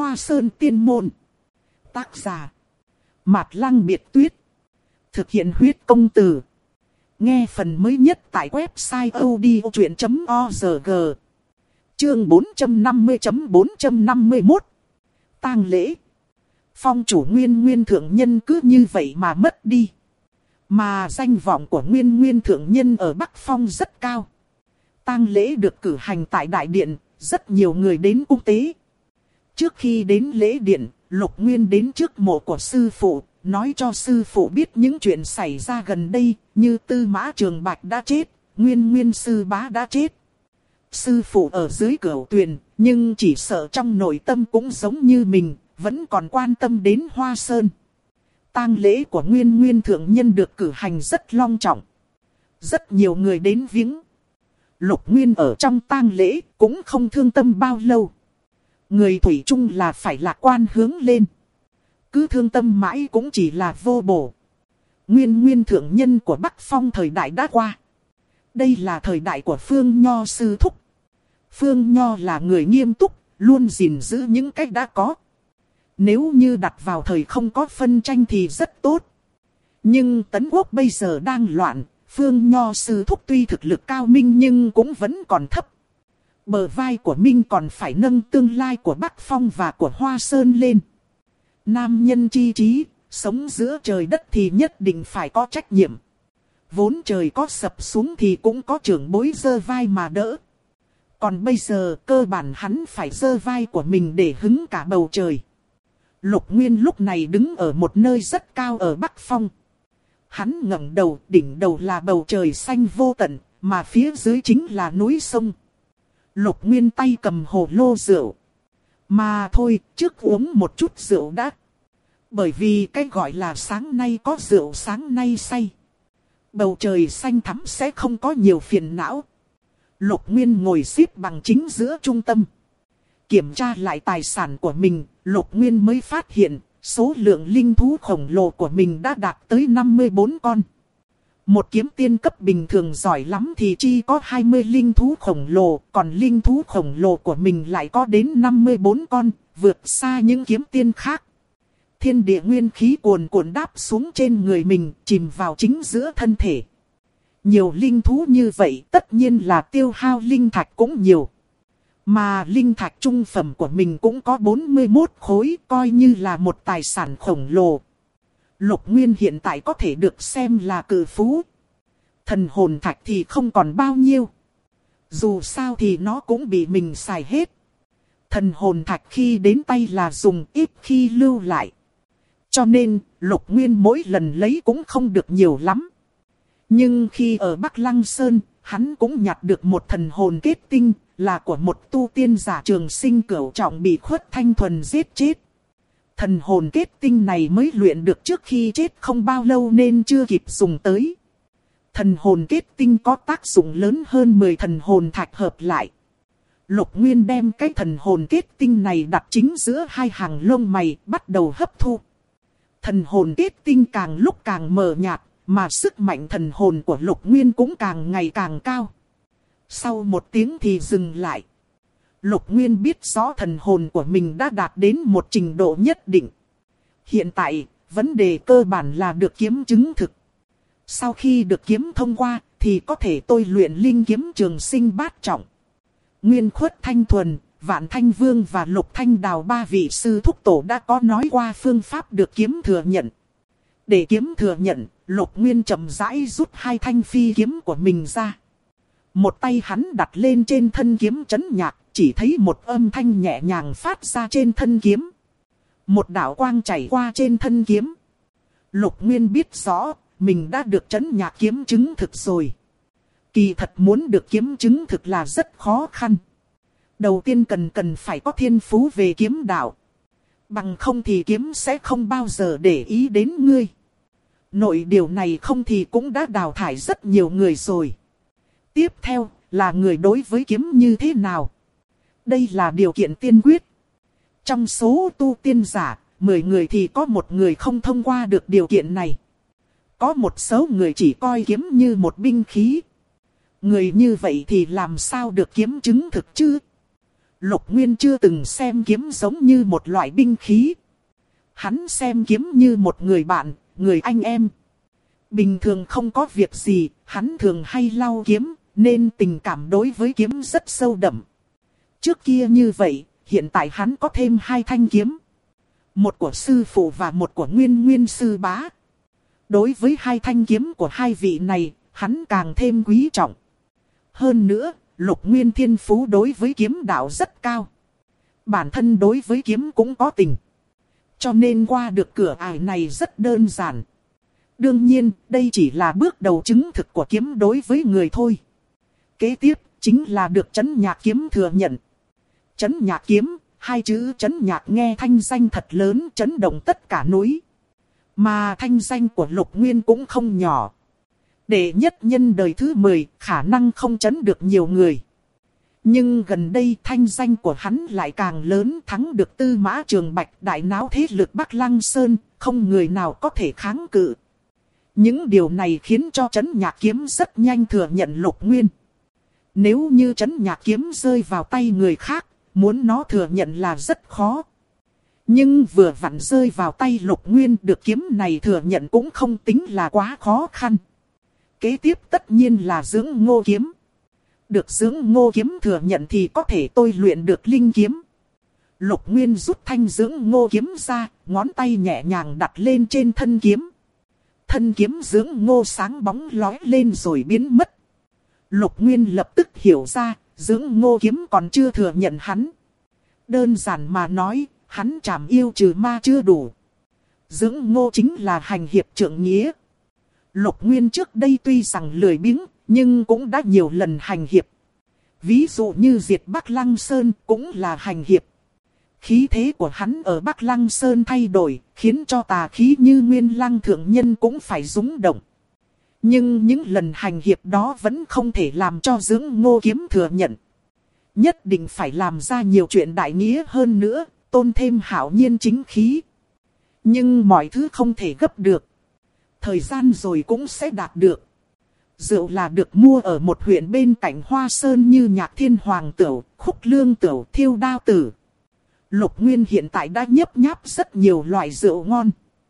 Hoa Sơn Tiên Môn. Tác giả Mạt Lăng Biệt Tuyết. Thực hiện huyết công từ. Nghe phần mới nhất tại website odchuyện.org. Chương 450.451 Tang lễ. Phong chủ Nguyên Nguyên Thượng Nhân cứ như vậy mà mất đi. Mà danh vọng của Nguyên Nguyên Thượng Nhân ở Bắc Phong rất cao. Tang lễ được cử hành tại đại điện, rất nhiều người đến cung tế. Trước khi đến lễ điện, Lục Nguyên đến trước mộ của sư phụ, nói cho sư phụ biết những chuyện xảy ra gần đây, như Tư Mã Trường Bạch đã chết, Nguyên Nguyên sư bá đã chết. Sư phụ ở dưới cửu tuyền, nhưng chỉ sợ trong nội tâm cũng giống như mình, vẫn còn quan tâm đến Hoa Sơn. Tang lễ của Nguyên Nguyên Thượng Nhân được cử hành rất long trọng. Rất nhiều người đến viếng. Lục Nguyên ở trong tang lễ cũng không thương tâm bao lâu. Người thủy chung là phải lạc quan hướng lên. Cứ thương tâm mãi cũng chỉ là vô bổ. Nguyên Nguyên Thượng Nhân của Bắc Phong thời đại đã qua. Đây là thời đại của Phương Nho sư thúc. Phương Nho là người nghiêm túc, luôn gìn giữ những cách đã có. Nếu như đặt vào thời không có phân tranh thì rất tốt. Nhưng Tấn Quốc bây giờ đang loạn. Phương Nho sư thúc tuy thực lực cao minh nhưng cũng vẫn còn thấp. Bờ vai của Minh còn phải nâng tương lai của Bắc Phong và của Hoa Sơn lên. Nam nhân chi trí, sống giữa trời đất thì nhất định phải có trách nhiệm. Vốn trời có sập xuống thì cũng có trưởng bối giơ vai mà đỡ. Còn bây giờ cơ bản hắn phải giơ vai của mình để hứng cả bầu trời. Lục Nguyên lúc này đứng ở một nơi rất cao ở Bắc Phong. Hắn ngẩng đầu, đỉnh đầu là bầu trời xanh vô tận, mà phía dưới chính là núi sông. Lục Nguyên tay cầm hồ lô rượu. Mà thôi, trước uống một chút rượu đã. Bởi vì cái gọi là sáng nay có rượu sáng nay say. Bầu trời xanh thắm sẽ không có nhiều phiền não. Lục Nguyên ngồi xếp bằng chính giữa trung tâm. Kiểm tra lại tài sản của mình, Lục Nguyên mới phát hiện số lượng linh thú khổng lồ của mình đã đạt tới 54 con. Một kiếm tiên cấp bình thường giỏi lắm thì chỉ có 20 linh thú khổng lồ, còn linh thú khổng lồ của mình lại có đến 54 con, vượt xa những kiếm tiên khác. Thiên địa nguyên khí cuồn cuộn đáp xuống trên người mình, chìm vào chính giữa thân thể. Nhiều linh thú như vậy tất nhiên là tiêu hao linh thạch cũng nhiều. Mà linh thạch trung phẩm của mình cũng có 41 khối, coi như là một tài sản khổng lồ. Lục Nguyên hiện tại có thể được xem là cự phú. Thần hồn thạch thì không còn bao nhiêu. Dù sao thì nó cũng bị mình xài hết. Thần hồn thạch khi đến tay là dùng, ít khi lưu lại. Cho nên, Lục Nguyên mỗi lần lấy cũng không được nhiều lắm. Nhưng khi ở Bắc Lăng Sơn, hắn cũng nhặt được một thần hồn kết tinh, là của một tu tiên giả Trường Sinh cửu trọng bị Khuất Thanh Thuần giết chết. Thần hồn kết tinh này mới luyện được trước khi chết không bao lâu nên chưa kịp dùng tới. Thần hồn kết tinh có tác dụng lớn hơn 10 thần hồn thạch hợp lại. Lục Nguyên đem cái thần hồn kết tinh này đặt chính giữa hai hàng lông mày, bắt đầu hấp thu. Thần hồn kết tinh càng lúc càng mờ nhạt, mà sức mạnh thần hồn của Lục Nguyên cũng càng ngày càng cao. Sau một tiếng thì dừng lại. Lục Nguyên biết rõ thần hồn của mình đã đạt đến một trình độ nhất định. Hiện tại, vấn đề cơ bản là được kiếm chứng thực. Sau khi được kiếm thông qua, thì có thể tôi luyện linh kiếm Trường Sinh bát trọng. Nguyên Khuất Thanh Thuần, Vạn Thanh Vương và Lục Thanh Đào ba vị sư thúc tổ đã có nói qua phương pháp được kiếm thừa nhận. Để kiếm thừa nhận, Lục Nguyên chậm rãi rút hai thanh phi kiếm của mình ra. Một tay hắn đặt lên trên thân kiếm trấn nhạc, chỉ thấy một âm thanh nhẹ nhàng phát ra trên thân kiếm. Một đạo quang chảy qua trên thân kiếm. Lục Nguyên biết rõ, mình đã được trấn nhạc kiếm chứng thực rồi. Kỳ thật muốn được kiếm chứng thực là rất khó khăn. Đầu tiên cần phải có thiên phú về kiếm đạo. Bằng không thì kiếm sẽ không bao giờ để ý đến ngươi. Nội điều này không thì cũng đã đào thải rất nhiều người rồi. Tiếp theo là người đối với kiếm như thế nào. Đây là điều kiện tiên quyết. Trong số tu tiên giả, 10 người thì có một người không thông qua được điều kiện này. Có một số người chỉ coi kiếm như một binh khí. Người như vậy thì làm sao được kiếm chứng thực chứ? Lục Nguyên chưa từng xem kiếm giống như một loại binh khí. Hắn xem kiếm như một người bạn, người anh em. Bình thường không có việc gì, hắn thường hay lau kiếm, nên tình cảm đối với kiếm rất sâu đậm. Trước kia như vậy, hiện tại hắn có thêm 2 thanh kiếm. Một của sư phụ và một của Nguyên Nguyên sư bá. Đối với 2 thanh kiếm của 2 vị này, hắn càng thêm quý trọng. Hơn nữa, Lục Nguyên thiên phú đối với kiếm đạo rất cao. Bản thân đối với kiếm cũng có tình. Cho nên qua được cửa ải này rất đơn giản. Đương nhiên, đây chỉ là bước đầu chứng thực của kiếm đối với người thôi. Kế tiếp, chính là được Trấn Nhạc Kiếm thừa nhận. Trấn Nhạc Kiếm, 2 chữ Trấn Nhạc nghe thanh danh thật lớn, chấn động tất cả núi. Mà thanh danh của Lục Nguyên cũng không nhỏ. Đệ nhất nhân đời thứ 10, khả năng không trấn được nhiều người. Nhưng gần đây thanh danh của hắn lại càng lớn, thắng được Tư Mã Trường Bạch, đại náo thế lực Bắc Lăng Sơn, không người nào có thể kháng cự. Những điều này khiến cho Trấn Nhạc Kiếm rất nhanh thừa nhận Lục Nguyên. Nếu như Trấn Nhạc Kiếm rơi vào tay người khác, muốn nó thừa nhận là rất khó. Nhưng vừa vặn rơi vào tay Lục Nguyên, được kiếm này thừa nhận cũng không tính là quá khó khăn. Kế tiếp tất nhiên là Dưỡng Ngô Kiếm. Được Dưỡng Ngô Kiếm thừa nhận thì có thể tôi luyện được linh kiếm. Lục Nguyên rút thanh Dưỡng Ngô Kiếm ra, ngón tay nhẹ nhàng đặt lên trên thân kiếm. Thân kiếm Dưỡng Ngô sáng bóng lói lên rồi biến mất. Lục Nguyên lập tức hiểu ra, Dưỡng Ngô Kiếm còn chưa thừa nhận hắn. Đơn giản mà nói, hắn trảm yêu trừ ma chưa đủ. Dưỡng Ngô chính là hành hiệp trượng nghĩa. Lục Nguyên trước đây tuy rằng lười biếng, nhưng cũng đã nhiều lần hành hiệp. Ví dụ như diệt Bắc Lăng Sơn cũng là hành hiệp. Khí thế của hắn ở Bắc Lăng Sơn thay đổi, khiến cho tà khí như Nguyên Lăng Thượng Nhân cũng phải rúng động. Nhưng những lần hành hiệp đó vẫn không thể làm cho Dưỡng Ngô Kiếm thừa nhận. Nhất định phải làm ra nhiều chuyện đại nghĩa hơn nữa, tôn thêm hảo nhiên chính khí. Nhưng mọi thứ không thể gấp được. Thời gian rồi cũng sẽ đạt được. Rượu là được mua ở một huyện bên cạnh Hoa Sơn như Nhạc Thiên Hoàng Tửu, Khúc Lương Tửu, Thiêu Đao Tử. Lục Nguyên hiện tại đã nhấp nháp rất nhiều loại rượu ngon.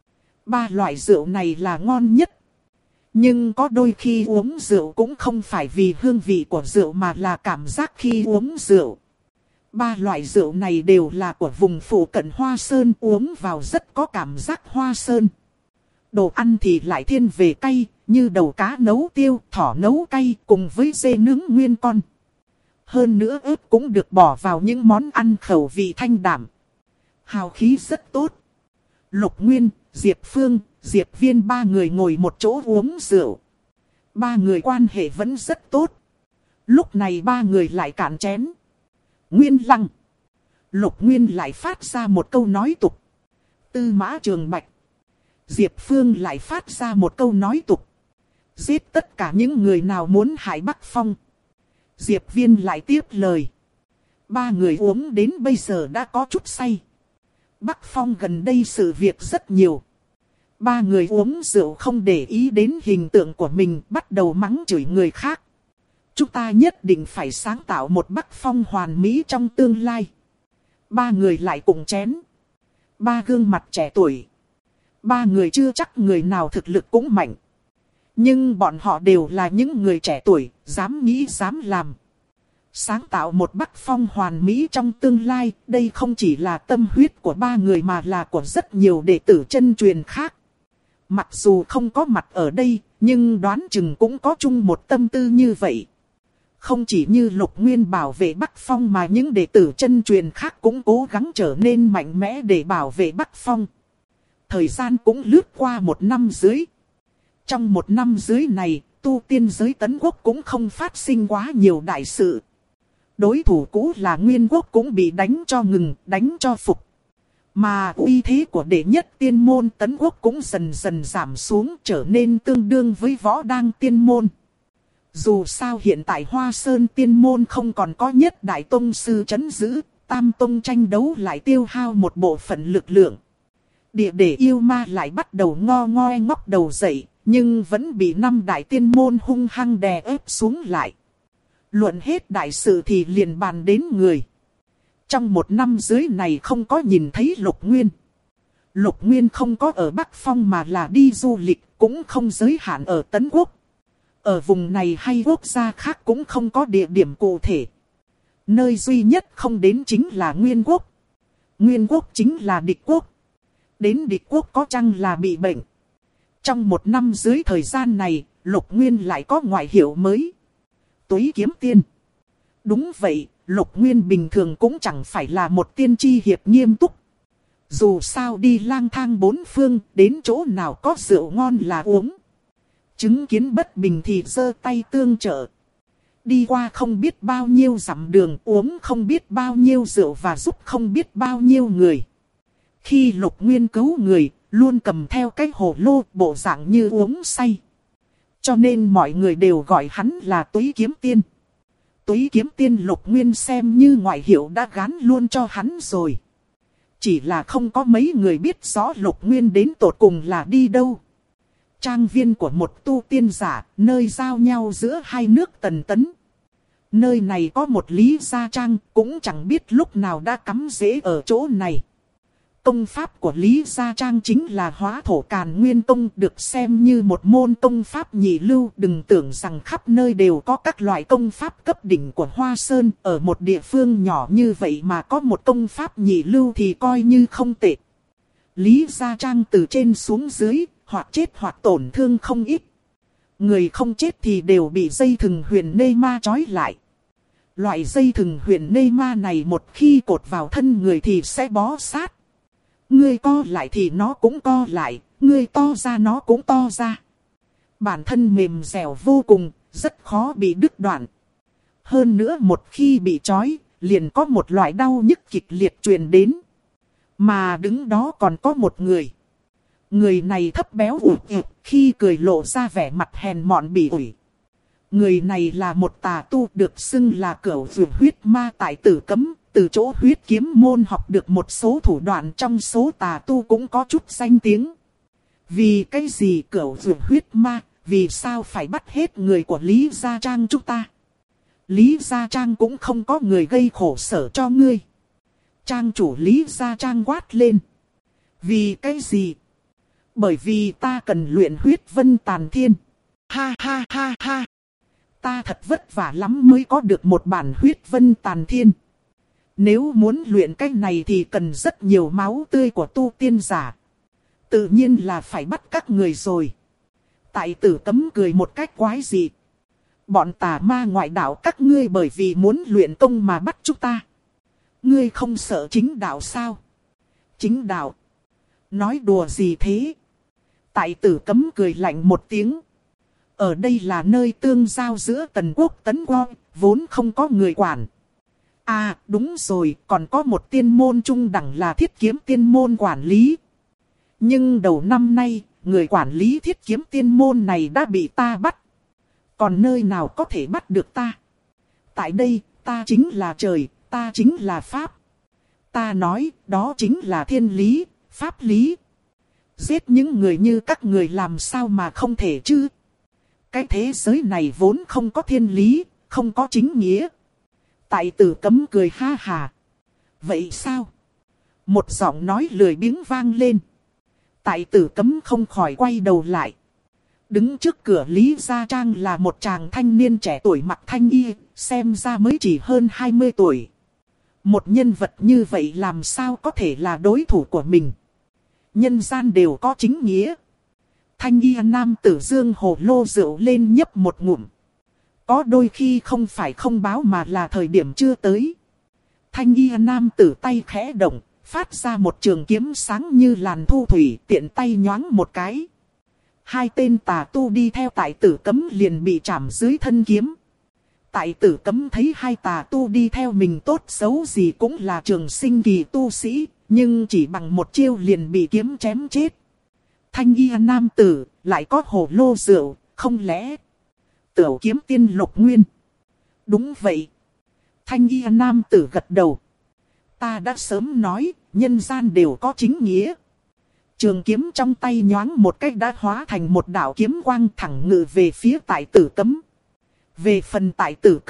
3 loại rượu này là ngon nhất. Nhưng có đôi khi uống rượu cũng không phải vì hương vị của rượu mà là cảm giác khi uống rượu. 3 loại rượu này đều là của vùng phụ cận Hoa Sơn, uống vào rất có cảm giác Hoa Sơn. Đồ ăn thì lại thiên về cay, như đầu cá nấu tiêu, thỏ nấu cay cùng với dê nướng nguyên con. Hơn nữa ớt cũng được bỏ vào những món ăn khẩu vị thanh đạm. Hào khí rất tốt. Lục Nguyên, Diệp Phương, Diệp Viên 3 người ngồi một chỗ uống rượu. 3 người quan hệ vẫn rất tốt. Lúc này 3 người lại cạn chén. Nguyên Lăng. Lục Nguyên lại phát ra một câu nói tục. Tư Mã Trường Bạch. Diệp Phương lại phát ra một câu nói tục. Giết tất cả những người nào muốn hại Bắc Phong. Diệp Viên lại tiếp lời. 3 người uống đến bây giờ đã có chút say. Bắc Phong gần đây sự việc rất nhiều. 3 người uống rượu không để ý đến hình tượng của mình, bắt đầu mắng chửi người khác. Chúng ta nhất định phải sáng tạo một Bắc Phong hoàn mỹ trong tương lai. 3 người lại cùng chén. 3 gương mặt trẻ tuổi. 3 người chưa chắc người nào thực lực cũng mạnh. Nhưng bọn họ đều là những người trẻ tuổi, dám nghĩ dám làm. Sáng tạo một Bắc Phong hoàn mỹ trong tương lai, đây không chỉ là tâm huyết của 3 người mà là của rất nhiều đệ tử chân truyền khác. Mặc dù không có mặt ở đây, nhưng đoán chừng cũng có chung một tâm tư như vậy. Không chỉ như Lục Nguyên bảo vệ Bắc Phong mà những đệ tử chân truyền khác cũng cố gắng trở nên mạnh mẽ để bảo vệ Bắc Phong. Thời gian cũng lướt qua 1 năm dưới. Trong 1 năm dưới này, tu tiên giới Tấn Quốc cũng không phát sinh quá nhiều đại sự. Đối thủ cũ là Nguyên Quốc cũng bị đánh cho ngừng, đánh cho phục. Mà uy thế của đệ nhất tiên môn Tấn Quốc cũng dần dần giảm xuống, trở nên tương đương với Võ Đang tiên môn. Dù sao hiện tại Hoa Sơn tiên môn không còn có nhất đại tông sư trấn giữ, tam tông tranh đấu lại tiêu hao một bộ phận lực lượng. Địa để yêu ma lại bắt đầu ngoe ngóc đầu dậy, nhưng vẫn bị 5 đại tiên môn hung hăng đè ép xuống lại. Luận hết đại sự thì liền bàn đến người. Trong 1 năm dưới này không có nhìn thấy Lục Nguyên. Lục Nguyên không có ở Bắc Phong mà là đi du lịch, cũng không giới hạn ở Tấn Quốc. Ở vùng này hay quốc gia khác cũng không có địa điểm cụ thể. Nơi duy nhất không đến chính là Nguyên Quốc. Nguyên Quốc chính là địch quốc. Đến địch quốc có chăng là bị bệnh. Trong 1 năm dưới thời gian này, Lục Nguyên lại có ngoại hiệu mới. Túy kiếm tiên. Đúng vậy, Lục Nguyên bình thường cũng chẳng phải là một tiên tri hiệp nghiêm túc. Dù sao đi lang thang bốn phương, đến chỗ nào có rượu ngon là uống. Chứng kiến bất bình thì giơ tay tương trợ. Đi qua không biết bao nhiêu dặm đường, uống không biết bao nhiêu rượu và giúp không biết bao nhiêu người. Khi Lục Nguyên cứu người, luôn cầm theo cái hồ lô, bộ dạng như uống say. Cho nên mọi người đều gọi hắn là Túy Kiếm Tiên. Túy Kiếm Tiên Lục Nguyên xem như ngoại hiệu đã gán luôn cho hắn rồi. Chỉ là không có mấy người biết rõ Lục Nguyên đến tột cùng là đi đâu. Trang viên của một tu tiên giả, nơi giao nhau giữa hai nước Tần Tấn. Nơi này có một Lý Gia Trang, cũng chẳng biết lúc nào đã cắm rễ ở chỗ này. Công pháp của Lý Gia Trang chính là Hóa Thổ Càn Nguyên Tông, được xem như một môn công pháp nhị lưu. Đừng tưởng rằng khắp nơi đều có các loại công pháp cấp đỉnh của Hoa Sơn. Ở một địa phương nhỏ như vậy mà có một công pháp nhị lưu thì coi như không tệ. Lý Gia Trang từ trên xuống dưới, hoặc chết hoặc tổn thương không ít. Người không chết thì đều bị dây thừng huyền nê ma trói lại. Loại dây thừng huyền nê ma này một khi cột vào thân người thì sẽ bó sát. Ngươi co lại thì nó cũng co lại, ngươi to ra nó cũng to ra. Bản thân mềm dẻo vô cùng, rất khó bị đứt đoạn. Hơn nữa một khi bị trói, liền có một loại đau nhức kịch liệt truyền đến. Mà đứng đó còn có một người. Người này thấp béo ủ ịp, khi cười lộ ra vẻ mặt hèn mọn bỉ ủi. Người này là một tà tu được xưng là Cửu Vượt Huyết Ma tại Tử Cấm. Từ chỗ huyết kiếm môn học được một số thủ đoạn, trong số tà tu cũng có chút danh tiếng. Vì cái gì Cửu Vượt Huyết Ma, vì sao phải bắt hết người của Lý Gia Trang chúng ta? Lý Gia Trang cũng không có người gây khổ sở cho ngươi. Trang chủ Lý Gia Trang quát lên. Vì cái gì? Bởi vì ta cần luyện huyết vân tàn thiên. Ha ha ha ha. Ta thật vất vả lắm mới có được một bản huyết vân tàn thiên. Nếu muốn luyện cái này thì cần rất nhiều máu tươi của tu tiên giả. Tự nhiên là phải bắt các người rồi. Tại Tử Cấm cười một cách quái dị. Bọn tà ma ngoại đạo các ngươi bởi vì muốn luyện công mà bắt chúng ta. Ngươi không sợ chính đạo sao? Chính đạo? Nói đùa gì thế? Tại Tử Cấm cười lạnh một tiếng. Ở đây là nơi tương giao giữa Tần Quốc Tấn Quang, vốn không có người quản. À đúng rồi, còn có một tiên môn trung đẳng là Thiết Kiếm Tiên môn quản lý. Nhưng đầu năm nay, người quản lý Thiết Kiếm Tiên môn này đã bị ta bắt. Còn nơi nào có thể bắt được ta? Tại đây, ta chính là trời, ta chính là Pháp. Ta nói, đó chính là thiên lý, pháp lý. Giết những người như các người làm sao mà không thể chứ? Cái thế giới này vốn không có thiên lý, không có chính nghĩa. Tại Tử Cấm cười ha hà. Vậy sao? Một giọng nói lười biếng vang lên. Tại Tử Cấm không khỏi quay đầu lại. Đứng trước cửa Lý Gia Trang là một chàng thanh niên trẻ tuổi mặc thanh y, xem ra mới chỉ hơn 20 tuổi. Một nhân vật như vậy làm sao có thể là đối thủ của mình? Nhân gian đều có chính nghĩa. Thanh y nam tử dương hồ lô rượu lên nhấp một ngụm. Có đôi khi không phải không báo mà là thời điểm chưa tới. Thanh y nam tử tay khẽ động, phát ra một trường kiếm sáng như làn thu thủy, tiện tay nhoáng một cái. Hai tên tà tu đi theo Tại Tử Cấm liền bị chạm dưới thân kiếm. Tại Tử Cấm thấy hai tà tu đi theo mình tốt xấu gì cũng là trường sinh kỳ tu sĩ, nhưng chỉ bằng một chiêu liền bị kiếm chém chết. Thanh y nam tử, lại có hồ lô rượu, không lẽ Tửu Kiếm Tiên Lục Nguyên? Đúng vậy. Thanh y nam tử gật đầu. Ta đã sớm nói, nhân gian đều có chính nghĩa. Trường kiếm trong tay nhoáng một cách đã hóa thành một đạo kiếm quang thẳng ngự về phía Tại Tử Cấm. Về phần Tại Tử Cấm,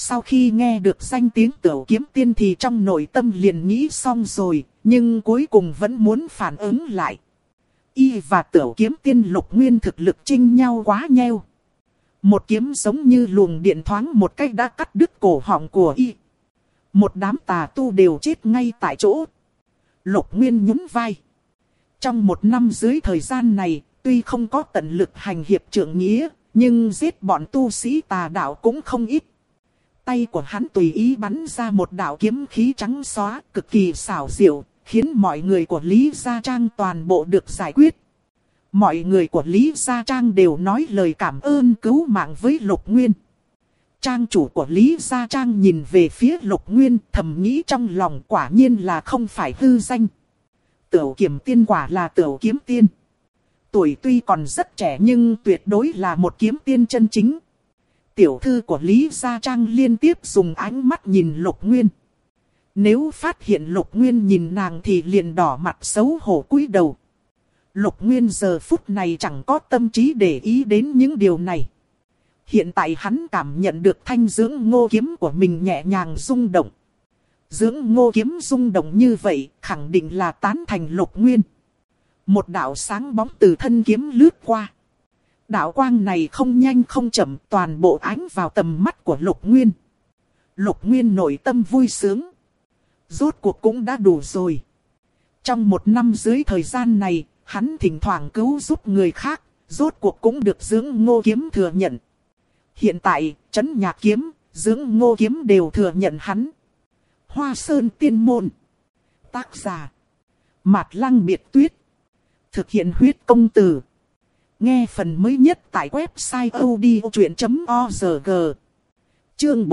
Sau khi nghe được danh tiếng Tửu Kiếm Tiên thì trong nội tâm liền nghĩ xong rồi, nhưng cuối cùng vẫn muốn phản ứng lại. Y và Tửu Kiếm Tiên Lục Nguyên thực lực chênh nhau quá nheo. Một kiếm giống như luồng điện thoáng một cách đã cắt đứt cổ họng của Y. Một đám tà tu đều chết ngay tại chỗ. Lục Nguyên nhún vai. Trong một năm dưới thời gian này, tuy không có tận lực hành hiệp trượng nghĩa, nhưng giết bọn tu sĩ tà đạo cũng không ít. Tay của hắn tùy ý bắn ra một đạo kiếm khí trắng xóa, cực kỳ xảo diệu, khiến mọi người của Lý Gia Trang toàn bộ được giải quyết. Mọi người của Lý Gia Trang đều nói lời cảm ơn cứu mạng với Lục Nguyên. Trang chủ của Lý Gia Trang nhìn về phía Lục Nguyên, thầm nghĩ trong lòng quả nhiên là không phải hư danh. Tửu Kiếm Tiên quả là Tửu Kiếm Tiên. Tuổi tuy còn rất trẻ nhưng tuyệt đối là một kiếm tiên chân chính. Tiểu thư của Lý Gia Trang liên tiếp dùng ánh mắt nhìn Lục Nguyên. Nếu phát hiện Lục Nguyên nhìn nàng thì liền đỏ mặt xấu hổ cúi đầu. Lục Nguyên giờ phút này chẳng có tâm trí để ý đến những điều này. Hiện tại hắn cảm nhận được thanh dưỡng ngô kiếm của mình nhẹ nhàng rung động. Dưỡng ngô kiếm rung động như vậy khẳng định là tán thành Lục Nguyên. Một đạo sáng bóng từ thân kiếm lướt qua. Đạo quang này không nhanh không chậm, toàn bộ ánh vào tầm mắt của Lục Nguyên. Lục Nguyên nội tâm vui sướng. Rốt cuộc cũng đã đủ rồi. Trong một năm dưới thời gian này, hắn thỉnh thoảng cứu giúp người khác, rốt cuộc cũng được dưỡng ngô kiếm thừa nhận. Hiện tại, Trấn Nhạc Kiếm, dưỡng ngô kiếm đều thừa nhận hắn. Hoa Sơn Tiên Môn. Tác giả Mạt Lăng Biệt Tuyết. Thực hiện huyết công từ. Nghe phần mới nhất tại website odchuyện.org. Chương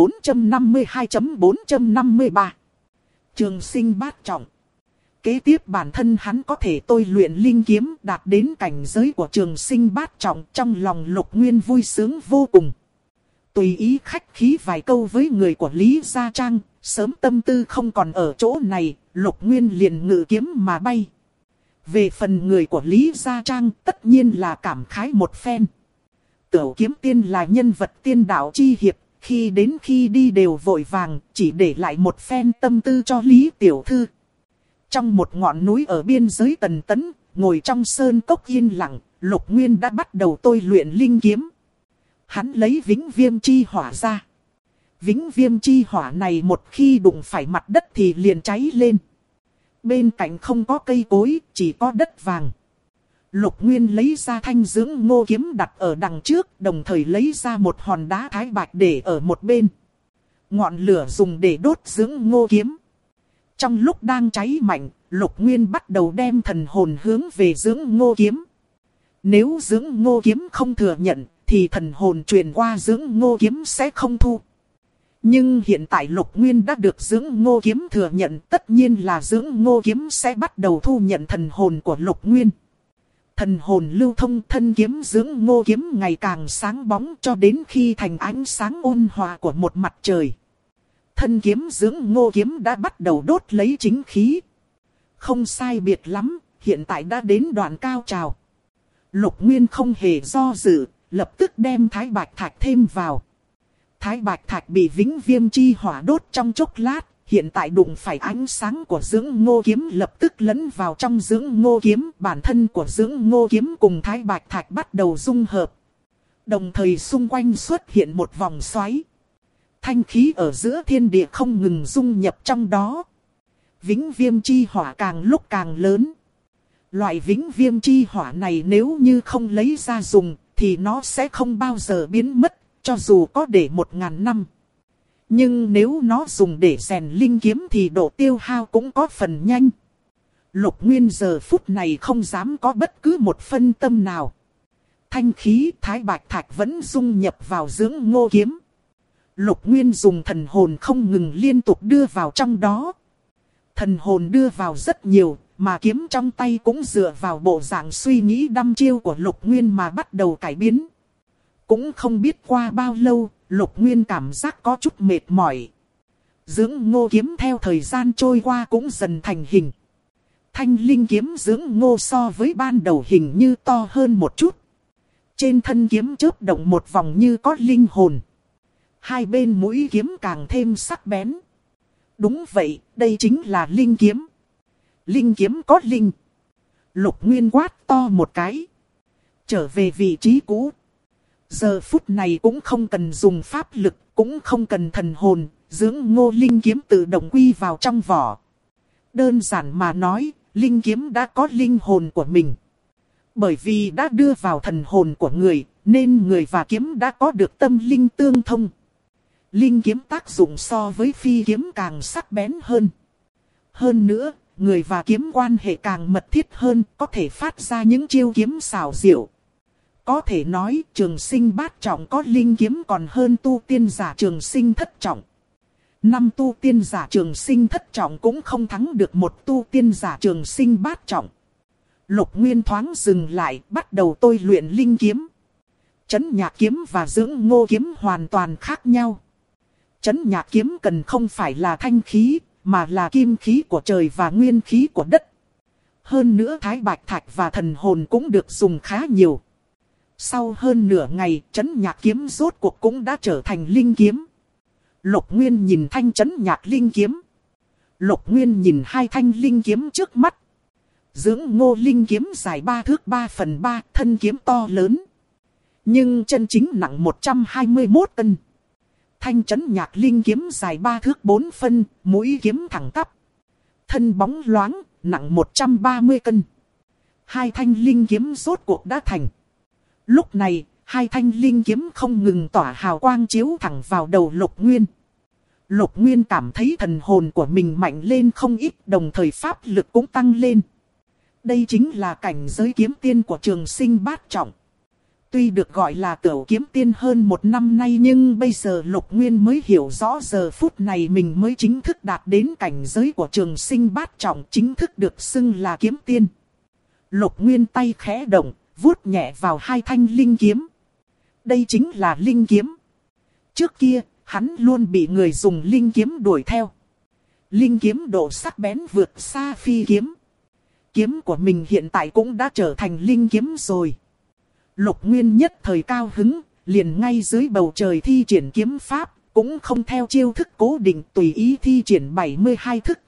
452.453. Trường sinh bát trọng. Kế tiếp bản thân hắn có thể tôi luyện linh kiếm đạt đến cảnh giới của trường sinh bát trọng, trong lòng Lục Nguyên vui sướng vô cùng. Tùy ý khách khí vài câu với người của Lý Gia Trang, sớm tâm tư không còn ở chỗ này, Lục Nguyên liền ngự kiếm mà bay. Về phần người của Lý Gia Trang tất nhiên là cảm khái một phen. Tửu Kiếm Tiên là nhân vật tiên đạo chi hiệp, khi đến khi đi đều vội vàng, chỉ để lại một phen tâm tư cho Lý Tiểu Thư. Trong một ngọn núi ở biên giới Tần Tấn, ngồi trong sơn cốc yên lặng, Lục Nguyên đã bắt đầu tôi luyện linh kiếm. Hắn lấy Vĩnh Viêm Chi Hỏa ra. Vĩnh Viêm Chi Hỏa này một khi đụng phải mặt đất thì liền cháy lên. Bên cạnh không có cây cối, chỉ có đất vàng. Lục Nguyên lấy ra thanh dưỡng ngô kiếm đặt ở đằng trước, đồng thời lấy ra một hòn đá thái bạch để ở một bên. Ngọn lửa dùng để đốt dưỡng ngô kiếm. Trong lúc đang cháy mạnh, Lục Nguyên bắt đầu đem thần hồn hướng về dưỡng ngô kiếm. Nếu dưỡng ngô kiếm không thừa nhận, thì thần hồn truyền qua dưỡng ngô kiếm sẽ không thu. Nhưng hiện tại Lục Nguyên đã được dưỡng ngô kiếm thừa nhận, tất nhiên là dưỡng ngô kiếm sẽ bắt đầu thu nhận thần hồn của Lục Nguyên. Thần hồn lưu thông, thân kiếm dưỡng ngô kiếm ngày càng sáng bóng cho đến khi thành ánh sáng ôn hòa của một mặt trời. Thân kiếm dưỡng ngô kiếm đã bắt đầu đốt lấy chính khí. Không sai biệt lắm, hiện tại đã đến đoạn cao trào. Lục Nguyên không hề do dự, lập tức đem thái bạch thạch thêm vào. Thái bạch thạch bị Vĩnh Viêm Chi Hỏa đốt trong chốc lát, hiện tại đụng phải ánh sáng của dưỡng ngô kiếm lập tức lẫn vào trong dưỡng ngô kiếm. Bản thân của dưỡng ngô kiếm cùng thái bạch thạch bắt đầu dung hợp. Đồng thời xung quanh xuất hiện một vòng xoáy. Thanh khí ở giữa thiên địa không ngừng dung nhập trong đó. Vĩnh Viêm Chi Hỏa càng lúc càng lớn. Loại Vĩnh Viêm Chi Hỏa này nếu như không lấy ra dùng thì nó sẽ không bao giờ biến mất, cho dù có để 1000 năm. Nhưng nếu nó dùng để rèn linh kiếm thì độ tiêu hao cũng có phần nhanh. Lục Nguyên giờ phút này không dám có bất cứ một phân tâm nào. Thanh khí thái bạch thạch vẫn dung nhập vào dưỡng ngô kiếm. Lục Nguyên dùng thần hồn không ngừng liên tục đưa vào trong đó. Thần hồn đưa vào rất nhiều, mà kiếm trong tay cũng dựa vào bộ dạng suy nghĩ đăm chiêu của Lục Nguyên mà bắt đầu cải biến. Cũng không biết qua bao lâu, Lục Nguyên cảm giác có chút mệt mỏi. Dưỡng ngô kiếm theo thời gian trôi qua cũng dần thành hình. Thanh linh kiếm dưỡng ngô so với ban đầu hình như to hơn một chút. Trên thân kiếm chớp động một vòng như có linh hồn. Hai bên mũi kiếm càng thêm sắc bén. Đúng vậy, đây chính là linh kiếm. Linh kiếm có linh. Lục Nguyên quát to một cái. Trở về vị trí cũ. Giờ phút này cũng không cần dùng pháp lực, cũng không cần thần hồn, dưỡng ngô linh kiếm tự động quy vào trong vỏ. Đơn giản mà nói, linh kiếm đã có linh hồn của mình. Bởi vì đã đưa vào thần hồn của người, nên người và kiếm đã có được tâm linh tương thông. Linh kiếm tác dụng so với phi kiếm càng sắc bén hơn. Hơn nữa, người và kiếm quan hệ càng mật thiết hơn, có thể phát ra những chiêu kiếm xảo diệu. Có thể nói trường sinh bát trọng có linh kiếm còn hơn tu tiên giả trường sinh thất trọng. Năm tu tiên giả trường sinh thất trọng cũng không thắng được một tu tiên giả trường sinh bát trọng. Lục Nguyên thoáng dừng lại, bắt đầu tôi luyện linh kiếm. Trấn Nhạc kiếm và Dưỡng Ngô kiếm hoàn toàn khác nhau. Trấn Nhạc kiếm cần không phải là thanh khí, mà là kim khí của trời và nguyên khí của đất. Hơn nữa thái bạch thạch và thần hồn cũng được dùng khá nhiều. Sau hơn nửa ngày, Trấn Nhạc kiếm rốt cuộc cũng đã trở thành linh kiếm. Lục Nguyên nhìn thanh Trấn Nhạc linh kiếm. Lục Nguyên nhìn hai thanh linh kiếm trước mắt. Dưỡng Ngô linh kiếm dài 3 thước 3/3, thân kiếm to lớn. Nhưng chân chính nặng 121 cân. Thanh Trấn Nhạc linh kiếm dài 3 thước 4 phân, mũi kiếm thẳng tắp. Thân bóng loáng, nặng 130 cân. Hai thanh linh kiếm rốt cuộc đã thành. Lúc này, hai thanh linh kiếm không ngừng tỏa hào quang chiếu thẳng vào đầu Lục Nguyên. Lục Nguyên cảm thấy thần hồn của mình mạnh lên không ít, đồng thời pháp lực cũng tăng lên. Đây chính là cảnh giới kiếm tiên của trường sinh bát trọng. Tuy được gọi là tiểu kiếm tiên hơn 1 năm nay, nhưng bây giờ Lục Nguyên mới hiểu rõ giờ phút này mình mới chính thức đạt đến cảnh giới của trường sinh bát trọng, chính thức được xưng là kiếm tiên. Lục Nguyên tay khẽ động, vuốt nhẹ vào hai thanh linh kiếm. Đây chính là linh kiếm. Trước kia, hắn luôn bị người dùng linh kiếm đuổi theo. Linh kiếm độ sắc bén vượt xa phi kiếm. Kiếm của mình hiện tại cũng đã trở thành linh kiếm rồi. Lục Nguyên nhất thời cao hứng, liền ngay dưới bầu trời thi triển kiếm pháp, cũng không theo chiêu thức cố định, tùy ý thi triển 72 thức,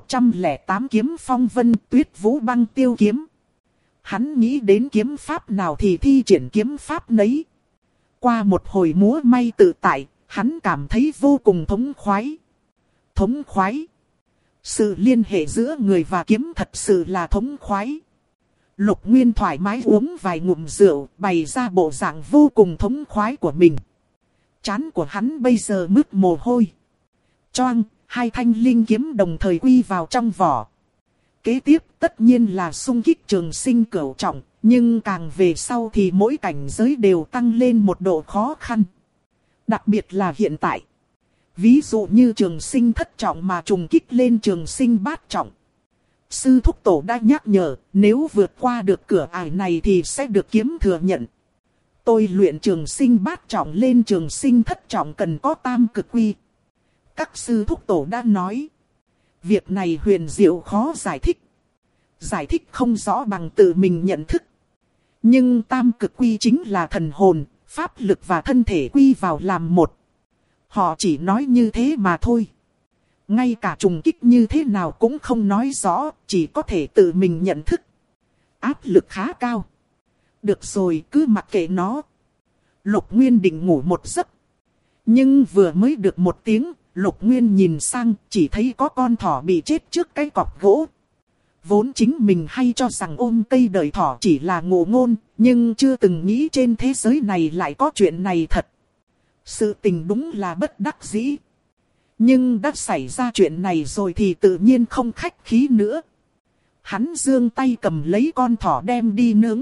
108 kiếm phong vân tuyết vũ băng tiêu kiếm. Hắn nghĩ đến kiếm pháp nào thì thi triển kiếm pháp nấy. Qua một hồi múa may tự tại, hắn cảm thấy vô cùng thống khoái. Thống khoái. Sự liên hệ giữa người và kiếm thật sự là thống khoái. Lục Nguyên thoải mái uống vài ngụm rượu, bày ra bộ dạng vô cùng thống khoái của mình. Trán của hắn bây giờ mướt mồ hôi. Choang, hai thanh linh kiếm đồng thời quy vào trong vỏ. Kế tiếp tất nhiên là xung kích trường sinh cửu trọng, nhưng càng về sau thì mỗi cảnh giới đều tăng lên một độ khó khăn. Đặc biệt là hiện tại. Ví dụ như trường sinh thất trọng mà trùng kích lên trường sinh bát trọng. Sư thúc tổ đã nhắc nhở, nếu vượt qua được cửa ải này thì sẽ được kiếm thừa nhận. Tôi luyện trường sinh bát trọng lên trường sinh thất trọng cần có tam cực quy. Các sư thúc tổ đã nói. Việc này huyền diệu khó giải thích. Giải thích không rõ bằng tự mình nhận thức. Nhưng tam cực quy chính là thần hồn, pháp lực và thân thể quy vào làm một. Họ chỉ nói như thế mà thôi. Ngay cả trùng kích như thế nào cũng không nói rõ, chỉ có thể tự mình nhận thức. Áp lực khá cao. Được rồi, cứ mặc kệ nó. Lục Nguyên định ngủ một giấc. Nhưng vừa mới được một tiếng, Lục Nguyên nhìn sang, chỉ thấy có con thỏ bị chết trước cái cọc gỗ. Vốn chính mình hay cho rằng ôm cây đợi thỏ chỉ là ngụ ngôn, nhưng chưa từng nghĩ trên thế giới này lại có chuyện này thật. Sự tình đúng là bất đắc dĩ. Nhưng đã xảy ra chuyện này rồi thì tự nhiên không khách khí nữa. Hắn giương tay cầm lấy con thỏ đem đi nướng.